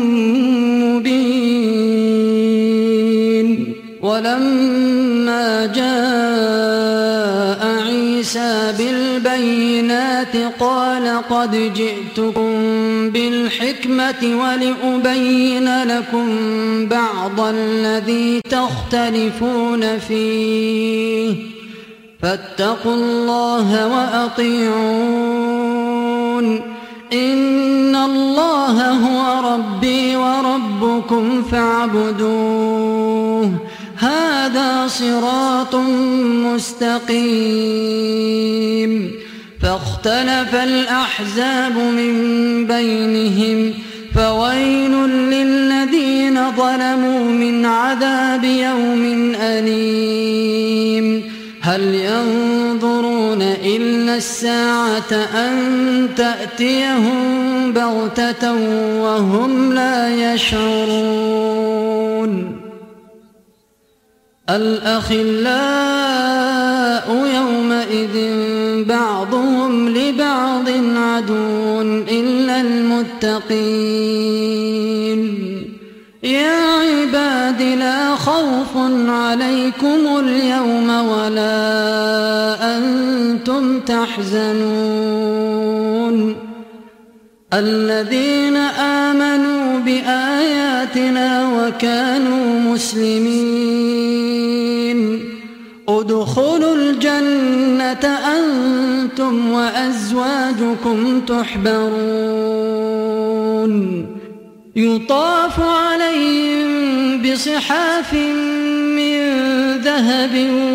مبين ولما جاء عيسى بالبينات قال قد جئتكم بالحكمة ولأبين لكم بعض الذي تختلفون فيه فاتقوا الله وأطيعون إن الله هو ربي وربكم فاعبدوه هذا صراط مستقيم فاختلف الأحزاب من بينهم فويل للذين ظلموا من عذاب يوم أليم هل ينظرون إلا الساعة أن تأتيهم بغتة وهم لا يشعرون الأخلاء يومئذ بعضهم لبعض عدو إلا المتقين يا عباد لا خوف عليكم اليوم ولا أنتم تحزنون الذين آمنوا بآياتنا وكانوا مسلمين ادخلوا الجنة أنتم وأزواجكم تحبرون يطاف عليهم بصحاف من ذهب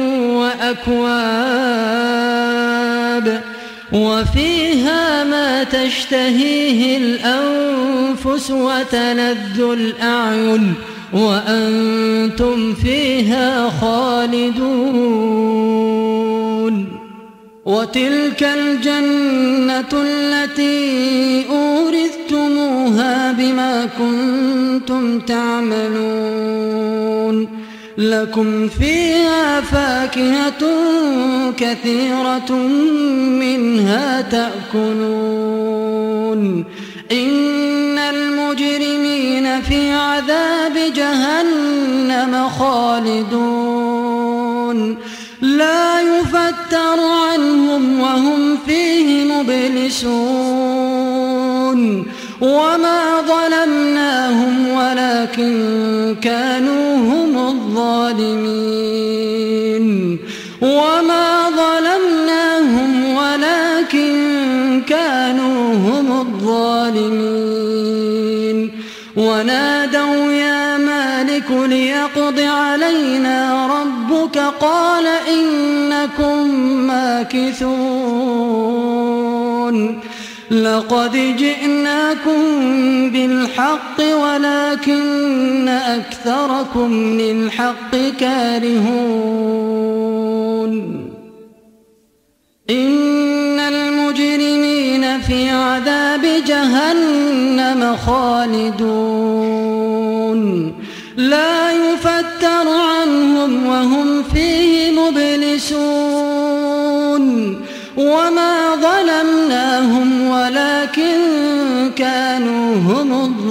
وأكواب وفيها ما تشتهيه الأنفس وتلذ الأعين وأنتم فيها خالدون وتلك الجنة التي أورثتموها بما كنتم تعملون لكم فيها فاكهة كثيرة منها تأكلون إن المجرمين في عذاب جهنم خالدون لا يفتر عنهم وهم فيه مبلسون وما ظلمناهم ولكن كانوا هم الظالمين وما ظلمناهم ولكن كانوا هم الظالمين ونادوا يا مالك ليقض علينا ربك قال إنكم ماكثون لقد جئناكم بالحق ولكن أكثركم للحق كارهون إن المجرمين في عذاب جهنم خالدون لا يفتر عنهم وهم فيه مبلسون وما ظلمنا كانوا هم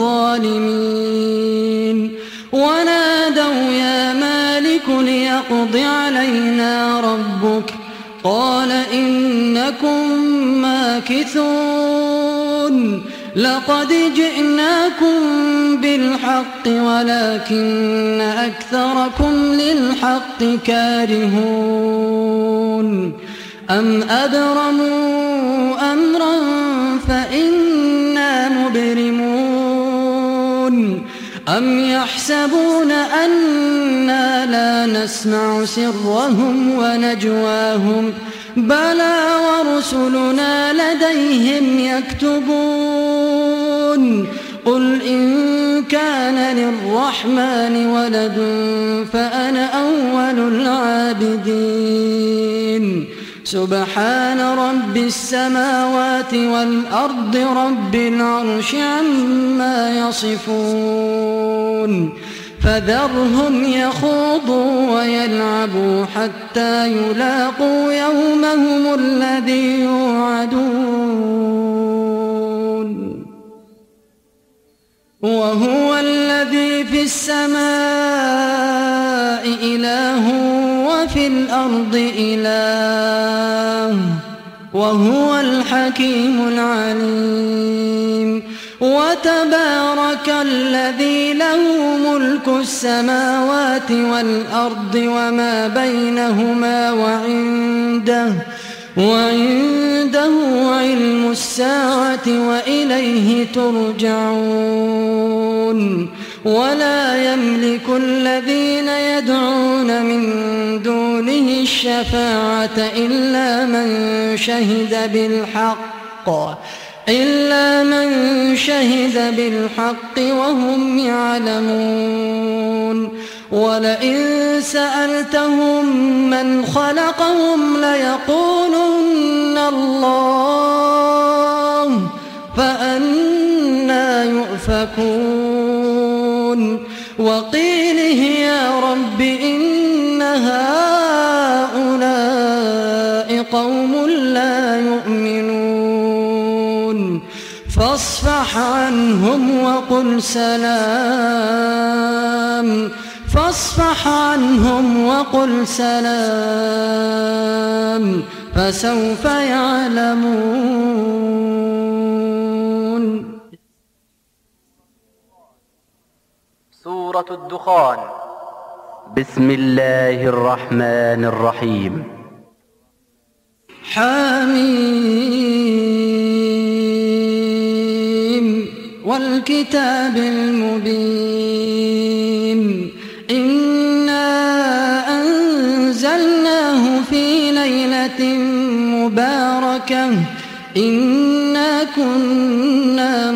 الظالمين ونادوا يا مالك ليقض علينا ربك قال إنكم ماكثون لقد جئناكم بالحق ولكن أكثركم للحق كارهون أم أبرموا أمرا فإنا مبرمون أم يحسبون أنا لا نسمع سرهم ونجواهم بلى ورسلنا لديهم يكتبون قل إن كان للرحمن ولد فأنا أول العابدين سبحان رب السماوات والأرض رب العرش عما يصفون فذرهم يخوضوا ويلعبوا حتى يلاقوا يومهم الذي يوعدون وهو الذي في السماء إله وفي الأرض إله وهو الحكيم العليم وتبارك الذي له ملك السماوات والأرض وما بينهما وعنده علم الساعة وإليه ترجعون ولا يملك الذين يدعون من دونه الشفاعة إلا من شهد بالحق وهم يعلمون ولئن سألتهم من خلقهم ليقولن الله فأنى يؤفكون وقيله يا رب إن هؤلاء قوم لا يؤمنون فاصفح عنهم وقل سلام فسوف يعلمون. سورة الدخان. بسم الله الرحمن الرحيم. حميم والكتاب المبين إنا أنزلناه في ليلة مباركة إنا كنا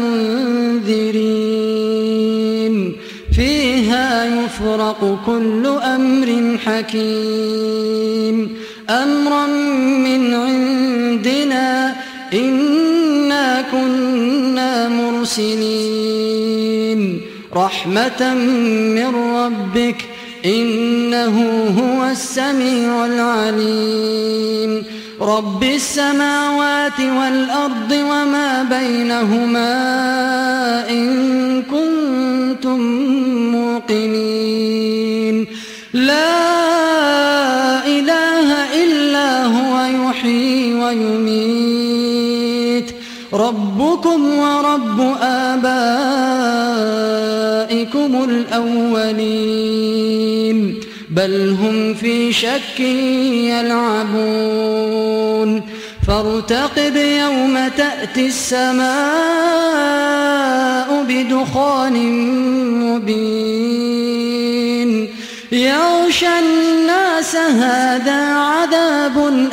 منذرين فيها يفرق كل أمر حكيم أمرا من عندنا إنا كنا مرسلين رحمة من ربك إنه هو السميع العليم رب السماوات والأرض وما بينهما إن كنتم موقنين لا إله إلا هو يحيي ويميت ربكم ورب آبائكم الأولين بل هم في شك يلعبون فارتقب يوم تأتي السماء بدخان مبين يغشى الناس هذا عذاب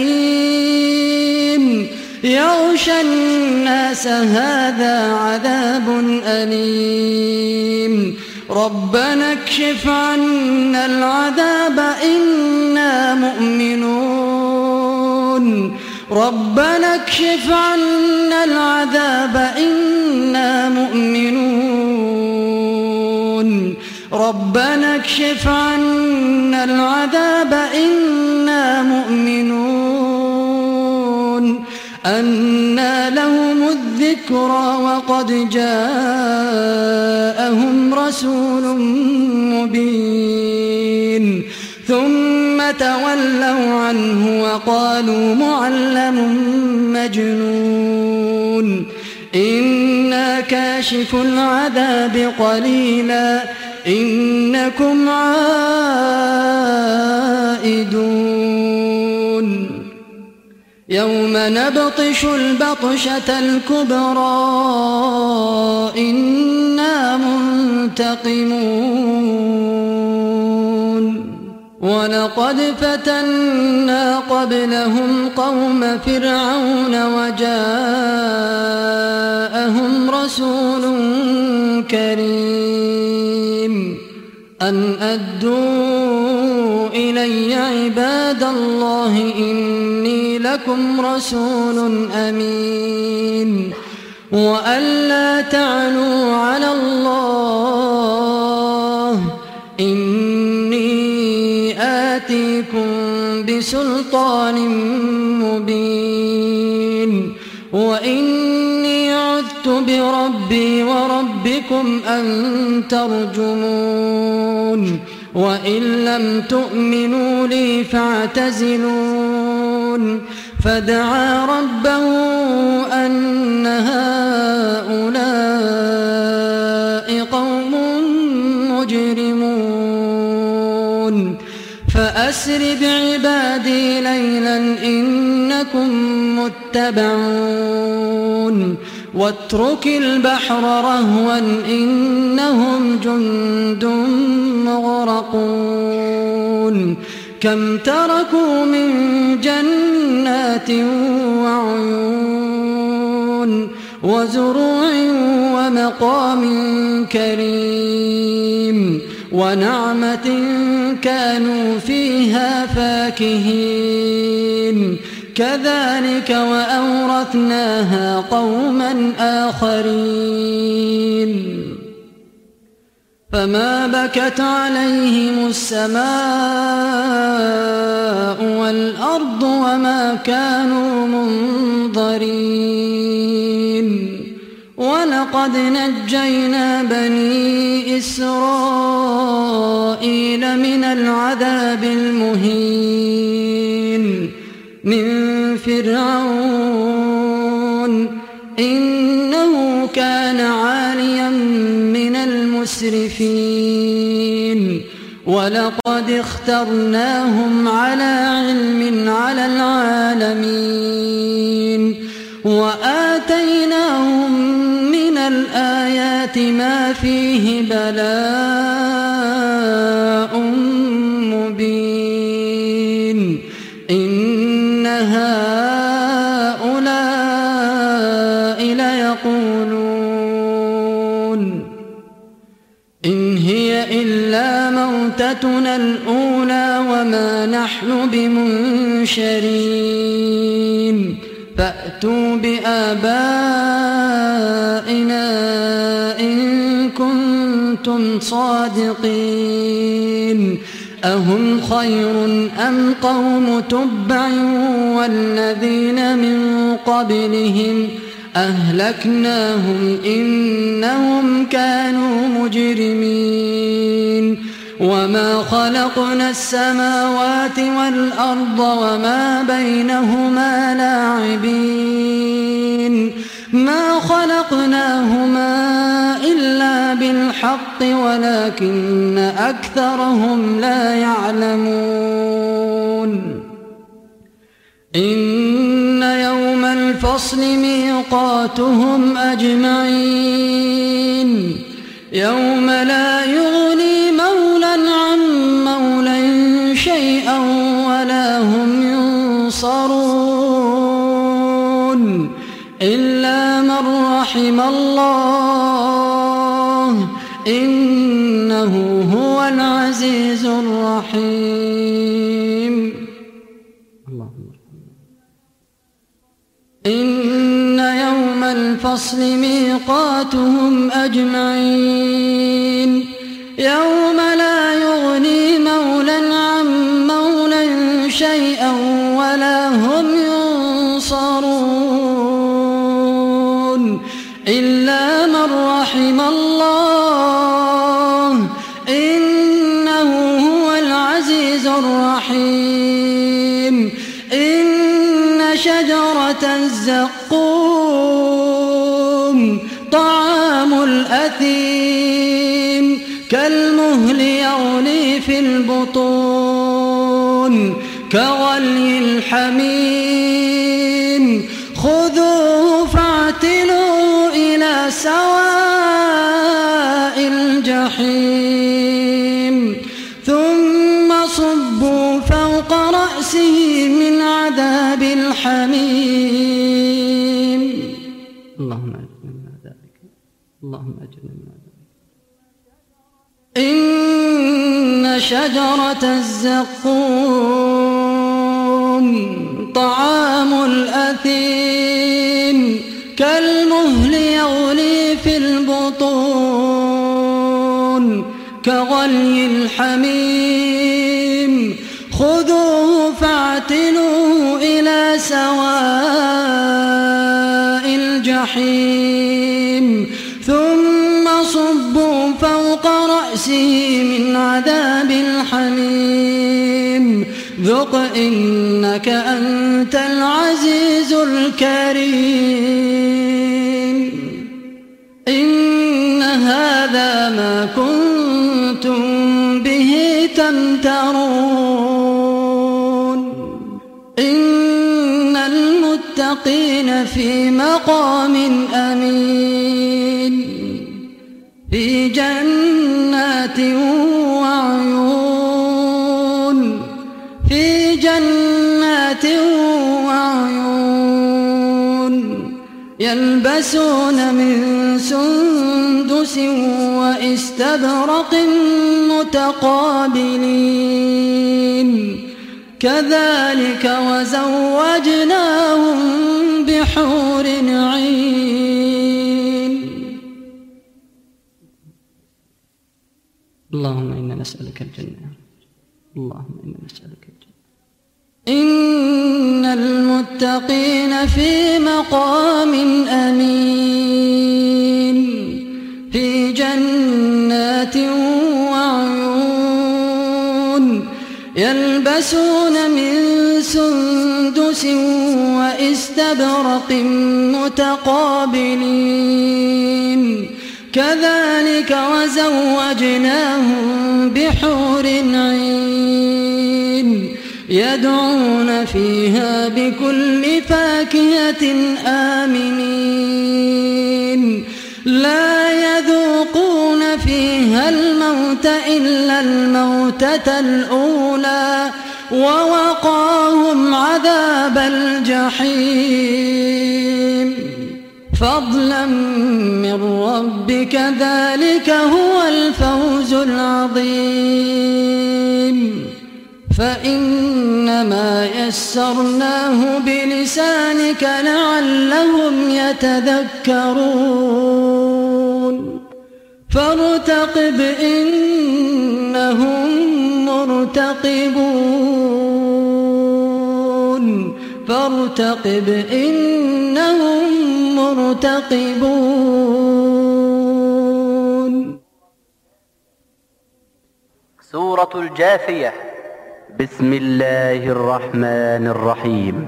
أليم ربنا اكشف عنا العذاب إنا مؤمنون ربنا اكشف عنا العذاب إنا مؤمنون ربنا اكشف عنا العذاب إنا مؤمنون أنى لهم الذكر الذكرى وقد جاءهم رسول مبين ثم تولوا عنه وقالوا معلم مجنون إنا كاشف العذاب قليلا إنكم عائدون يوم نبطش البطشة الكبرى إنا منتقمون ولقد فتنا قبلهم قوم فرعون وجاءهم رسول كريم أن أدوا إلي عباد الله إني لكم رسول أمين وأن لا تعلوا على الله إني آتيكم بسلطان مبين وإني عذت بربي وربكم أن ترجمون وإن لم تؤمنوا لي فاعتزلون فدعا ربه أن هؤلاء قوم مجرمون فأسر بعبادي ليلا إنكم متبعون واترك البحر رهوا إنهم جند مغرقون كم تركوا من جنات وعيون وزروع ومقام كريم ونعمة كانوا فيها فاكهين كذلك وأورثناها قوما آخرين فما بكت عليهم السماء والأرض وما كانوا منظرين ولقد نجينا بني إسرائيل من العذاب المهين من فرعون إنه كان عاليا من المسرفين ولقد اخترناهم على علم على العالمين وآتيناهم من الآيات ما فيه بلاء مبين إن هؤلاء ليقولون إن هي إلا موتتنا الأولى وما نحن بمنشرين فأتوا بآبائنا إن كنتم صادقين أهم خير أم قوم تبع والذين من قبلهم أهلكناهم إنهم كانوا مجرمين وما خلقنا السماوات والأرض وما بينهما لاعبين ما خلقناهما إلا بالحق ولكن أكثرهم لا يعلمون إن يوم الفصل ميقاتهم أجمعين يوم لا يغني مولى عن مولى شيئا ولا هم ينصرون إلا من رحم الله إنه هو العزيز الرحيم إن يوم الفصل ميقاتهم أجمعين يوم لا يغني مولى عن مولى شيئا ولا هم ينصرون الجحيم إن شجرة الزقوم طعام الأثيم كالمهل يغلي في البطون كغلي الحميم خذوه فاعتلوه إلى سواء الجحيم ثم صبوا فوق رأسه من عذاب الحميم اللهم أجرنا من عذابك اللهم أجرنا من عذابك إن شجرة الزقوم طعام الأثيم كالمهل يغلي في البطون كغلي الحميم خذوه فاعتلوه إلى سواء الجحيم ثم صبوا فوق رأسه من عذاب الحميم ذق إنك أنت العزيز الكريم إن هذا ما كنتم به تمترون إن المتقين في مقام أمين في جنات وعيون في جنات وعيون يلبسون من سندس وإستبرق متقابلين كذلك وزوجناهم بحور عين اللهم إنا نسألك الجنة اللهم إنا نسألك الجنة إن المتقين في مقام أمين في جنات وعيون يلبسون من سندس وإستبرق متقابلين كذلك وزوجناهم بحور عين يدعون فيها بكل فاكهة آمنين لا يذوقون فيها الموت إلا الموتة الأولى ووقاهم عذاب الجحيم فضلا من ربك ذلك هو الفوز العظيم فإنما يسرناه بلسانك لعلهم يتذكرون فارتقب إنهم مرتقبون فارتقب إنهم مرتقبون سورة الجاثية بسم الله الرحمن الرحيم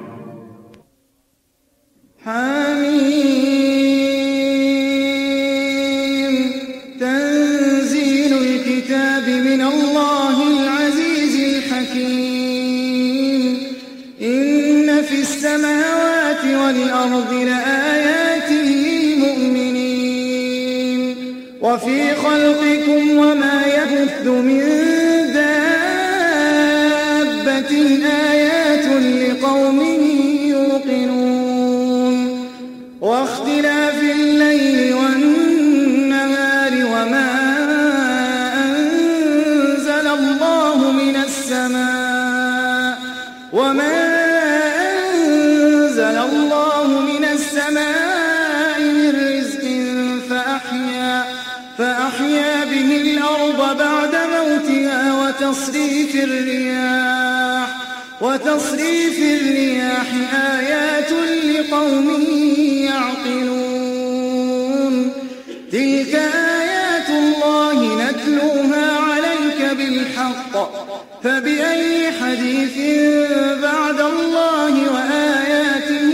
حميم تنزيل الكتاب من الله العزيز الحكيم إن في السماوات والأرض لآيات للمؤمنين وفي خلقكم وما يبث من آيات لقوم يوقنون واختلاف الليل والنهار وما أنزل الله من السماء من رزق فأحيا به الأرض بعد موتها وتصريف الرياح آيات لقوم يعقلون تلك آيات الله نتلوها عليك بالحق فبأي حديث بعد الله وآياته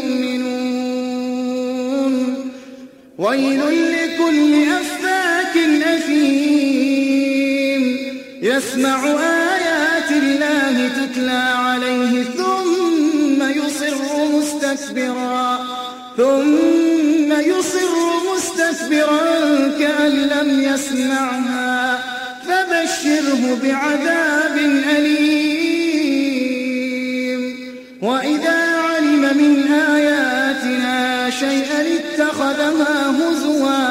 يؤمنون ويل لكل أفاك أثيم يسمع آيات الله تتلى عليه ثم يصر مستكبرا كأن لم يسمعها فبشره بعذاب أليم وإذا علم من آياتنا شيئا اتخذها هزوا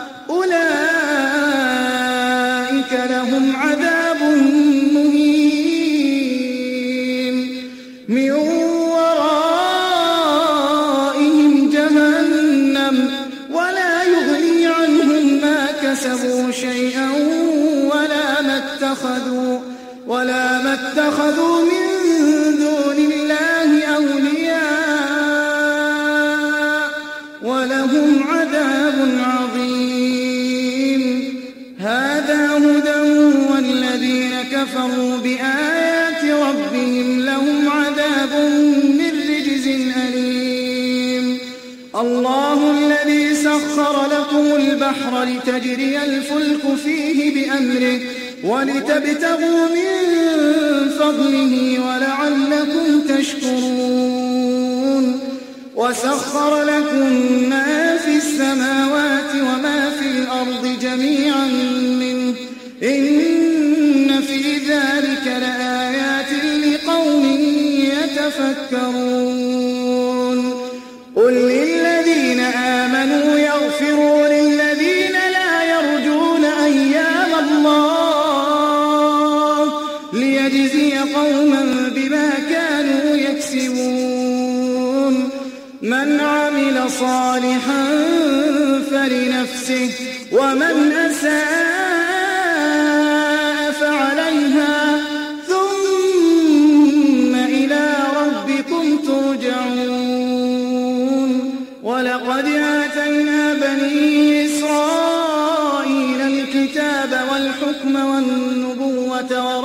أولئك لهم عذاب مهين من ورائهم جهنم ولا يغني عنهم ما كسبوا شيئا ولا ما اتخذوا من دون الله أولياء ولهم عذاب عظيم هذا هدى والذين كفروا بآيات ربهم لهم عذاب من رجز أليم الله الذي سخر لكم البحر لتجري الفلك فيه بأمره ولتبتغوا من فضله ولعلكم تشكرون وسخر لكم ما في السماوات وما في الأرض جميعا منه إن في ذلك لآيات لقوم يتفكرون قل للذين آمنوا يغفروا للذين لا يرجون أيام الله ليجزي قوما بما كانوا يكسبون من عمل صالحا فلنفسه ومن أساء فعليها ثم إلى ربكم ترجعون ولقد آتينا بني إسرائيل الكتاب والحكم والنبوة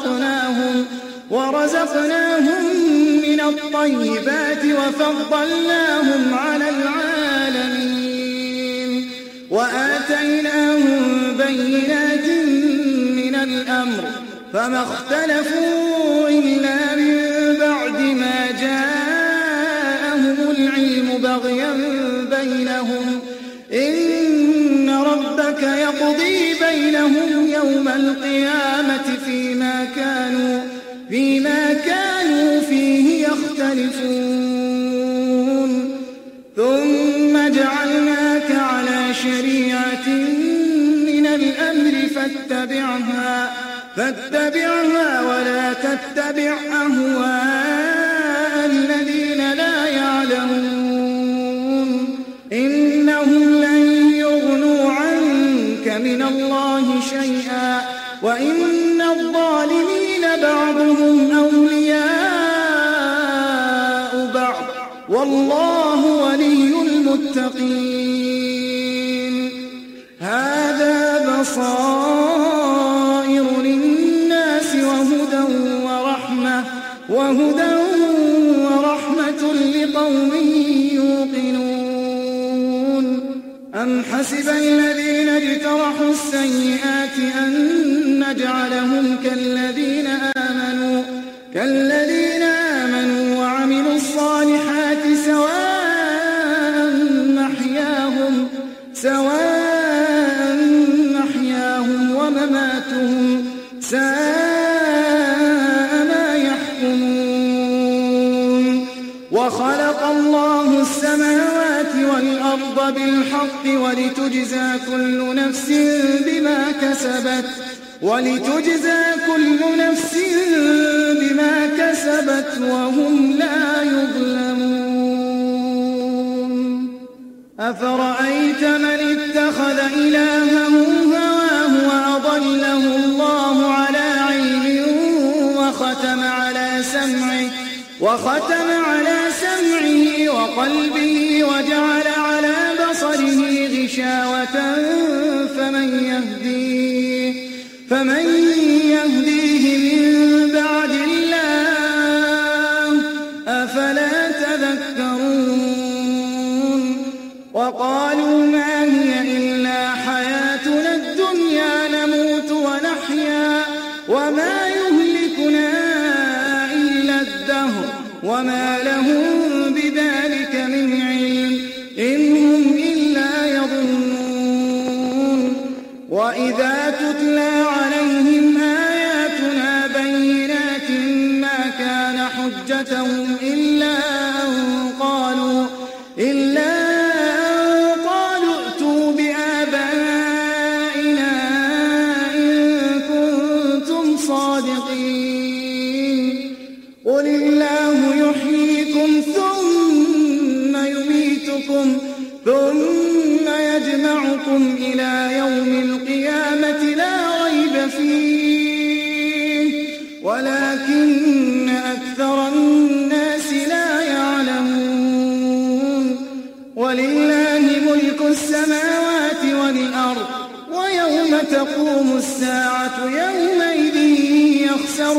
ورزقناهم من الطيبات وفضلناهم على العالمين وآتيناهم بينات من الأمر فما اختلفوا إلا من بعد ما جاءهم العلم بغيا بينهم إن ربك يقضي بينهم يوم القيامة فيما كانوا فيه يختلفون ثم جعلناك على شريعة من الأمر فاتبعها ولا تتبع أهواء الذين لا يعلمون إنهم لن يغنوا عنك من الله شيئا وإن الظالمين بعضهم أولياء بعض والله ولي المتقين هذا بصائر للناس وهدى ورحمة لقوم يوقنون أم حسب الذين اجترحوا السيئات أن نجعلهم كالذين آمنوا وعملوا الصالحات سواء محياهم ومماتهم ساء ما يحكمون وخلق الله السماوات والأرض بالحق ولتجزى كل نفس بما كسبت وهم لا يظلمون أفرأيت من اتخذ إلهه هواه وأضله الله على علم وختم على سمعه وقلبه وجعل على بصره غشاوة فمن يهديه وما لهم بذلك من علم إن هم إلا يظنون وإذا تتلى عليهم آياتنا بينات ما كان حجتهم إلا أن قالوا ائتوا بآبائنا إن كنتم صادقين قل الله يحييكم ثم يميتكم ثم يجمعكم إلى يوم القيامة لا ريب فيه ولكن أكثر الناس لا يعلمون ولله ملك السماوات والأرض ويوم تقوم الساعة يومئذ يخسر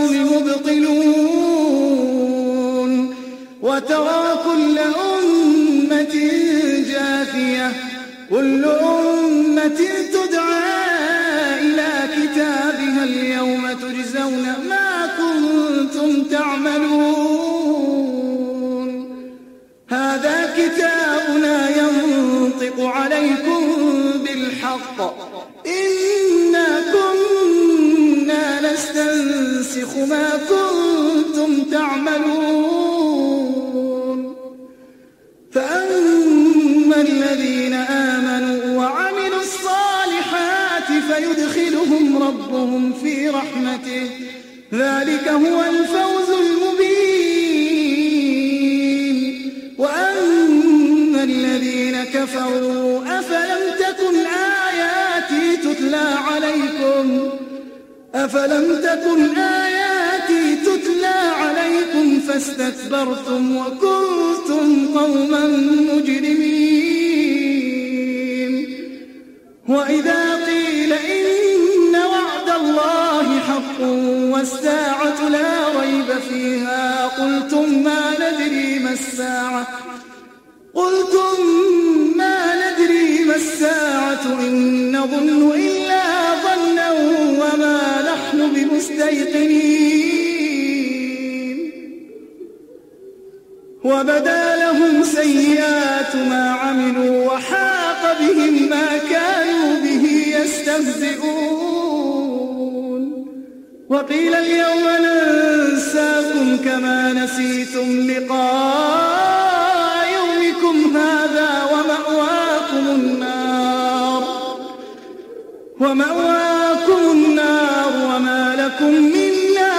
المبطلون وترى كل أمة جاثية كل أمة تدعى إلى كتابها اليوم تجزون ما كنتم تعملون هذا كتابنا ينطق عليكم بالحق إنا كنا نستنسخ ما كنتم تعملون فأما الذين آمنوا وعملوا الصالحات فيدخلهم ربهم في رحمته ذلك هو الفوز المبين وأما الذين كفروا أفلم تكن آياتي تتلى عليكم فاستكبرتم وكنتم قوما مجرمين وإذا قيل إن وعد الله حق والساعة لا ريب فيها قلتم ما ندري ما الساعة إن نظن إلا ظنا وما نحن بمستيقنين وبدا لهم سيئات ما عملوا وحاق بهم ما كانوا به يستهزئون وقيل اليوم ننساكم كما نسيتم لقاء يومكم هذا ومأواكم النار وما لكم من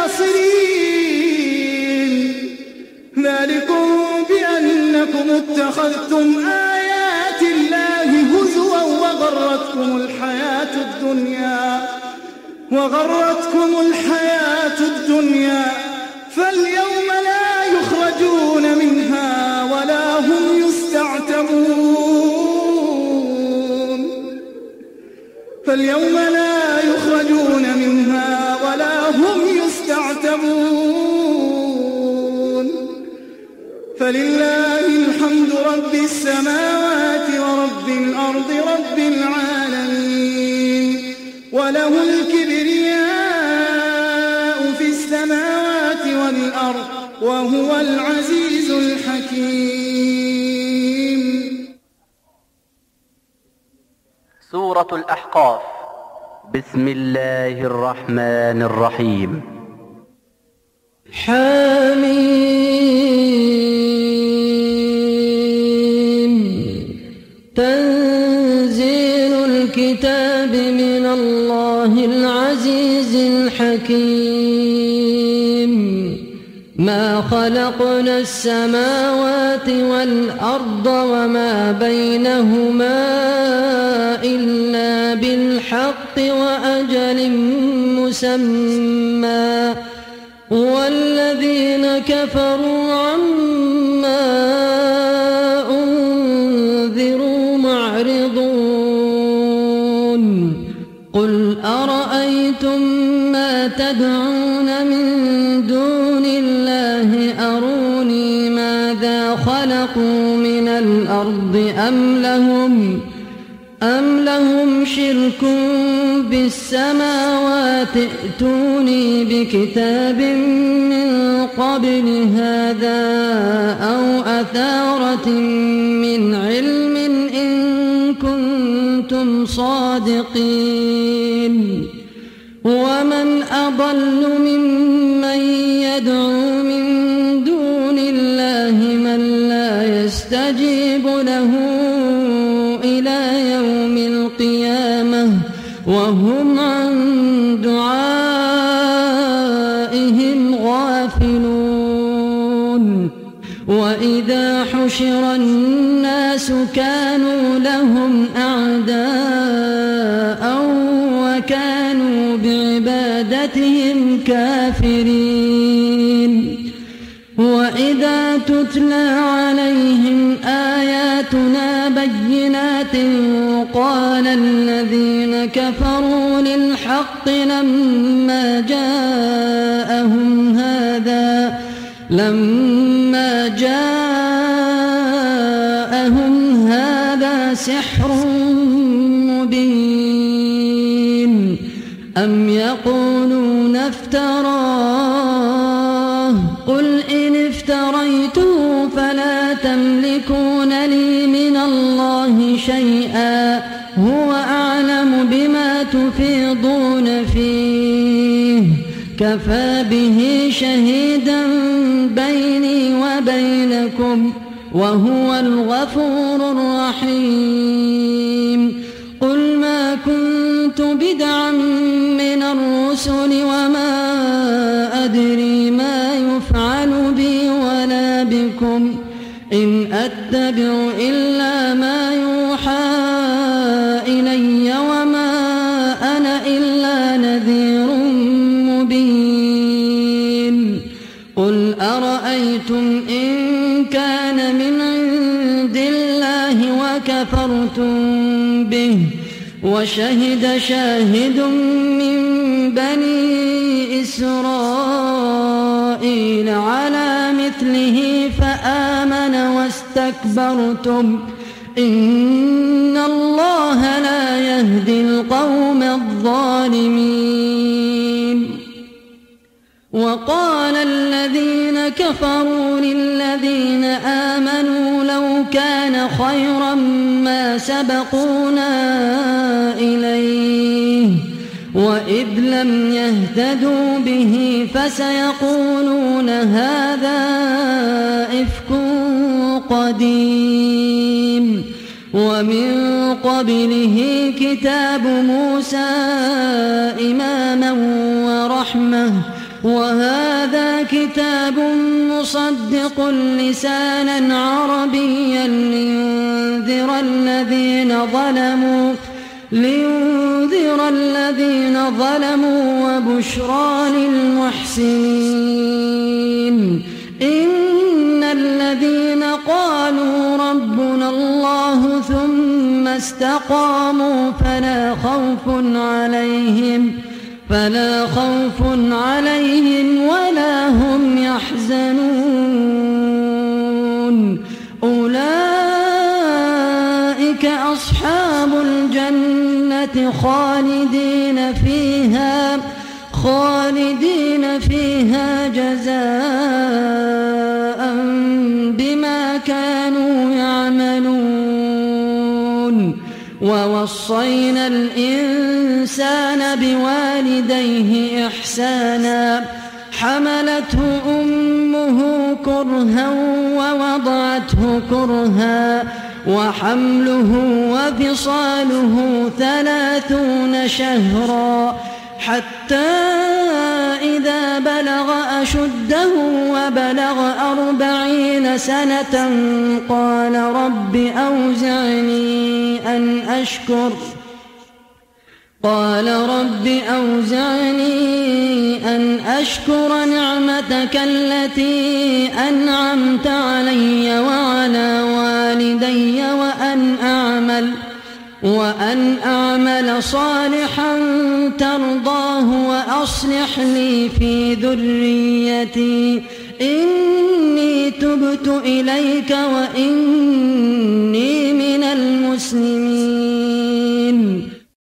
ناصرين ذلكم بأنكم اتخذتم آيات الله هزوا وغرتكم الحياة الدنيا فاليوم لا يخرجون منها ولا هم يستعتبون فلله الحمد رب السماوات ورب الأرض رب العالمين وله الكبرياء في السماوات والأرض وهو العزيز الحكيم. سورة الأحقاف. بسم الله الرحمن الرحيم. حميم. تنزيل الكتاب من الله العزيز الحكيم. ما خلقنا السماوات والأرض وما بينهما إلا بالحق وأجل مسمى والذين كفروا عما أنذروا معرضون. قل أرأيتم ما تدعون من دون الله أروني ماذا خلقوا من الأرض أم لهم شرك بالسماوات ائتوني بكتاب من قبل هذا أو أثارة من علم إن كنتم صادقين ومن أضل ممن يدعو من دون الله من لا يستجيب له إلى يوم القيامة وهم عن دعائهم غافلون وإذا حشر الناس كانوا لهم أعداء وكانوا بعبادتهم كافرين وإذا تتلى عليهم آياتنا بينات قال الذين كفروا للحق لما جاءهم هذا سحر مبين أم يقولون افتراه قل إن افتريته فلا تملكون لي من الله شيئا هو أعلم بما تفيضون فيه كفى به شهيدا بيني وبينكم وهو الغفور الرحيم قل ما كنت بدعا من الرسل وما أدري ما يفعل بي ولا بكم إن أتبع إلا ما يوحى إلي وما أنا إلا نذير مبين قل أرأيتم إن كان من عند الله وكفرتم به وشهد شاهد من بني إسرائيل على مثله فآمن واستكبرتم إن الله لا يهدي القوم الظالمين وقال الذين كفروا للذين آمنوا لو كان خيرا ما سبقونا إليه وإذ لم يهتدوا به فسيقولون هذا إفك قديم ومن قبله كتاب موسى إماما ورحمة وهذا كتاب مصدق لسانا عربيا لينذر الذين ظلموا وبشرى للمحسنين إن الذين قالوا ربنا الله ثم استقاموا فلا خوف عليهم ولا هم يحزنون أولئك أصحاب الجنة خالدين فيها جزاء بما كانوا يعملون ووصينا الإنسان بوالديه إحسانا حملته أمه كرها ووضعته كرها وحمله وفصاله 30 شهرا حتى إذا بلغ أشده وبلغ 40 سنة قال رب أوزعني أن أشكر نعمتك التي أنعمت علي وعلى والدي وأن أعمل صالحا ترضاه وأصلح لي في ذريتي إني تبت إليك وإني من المسلمين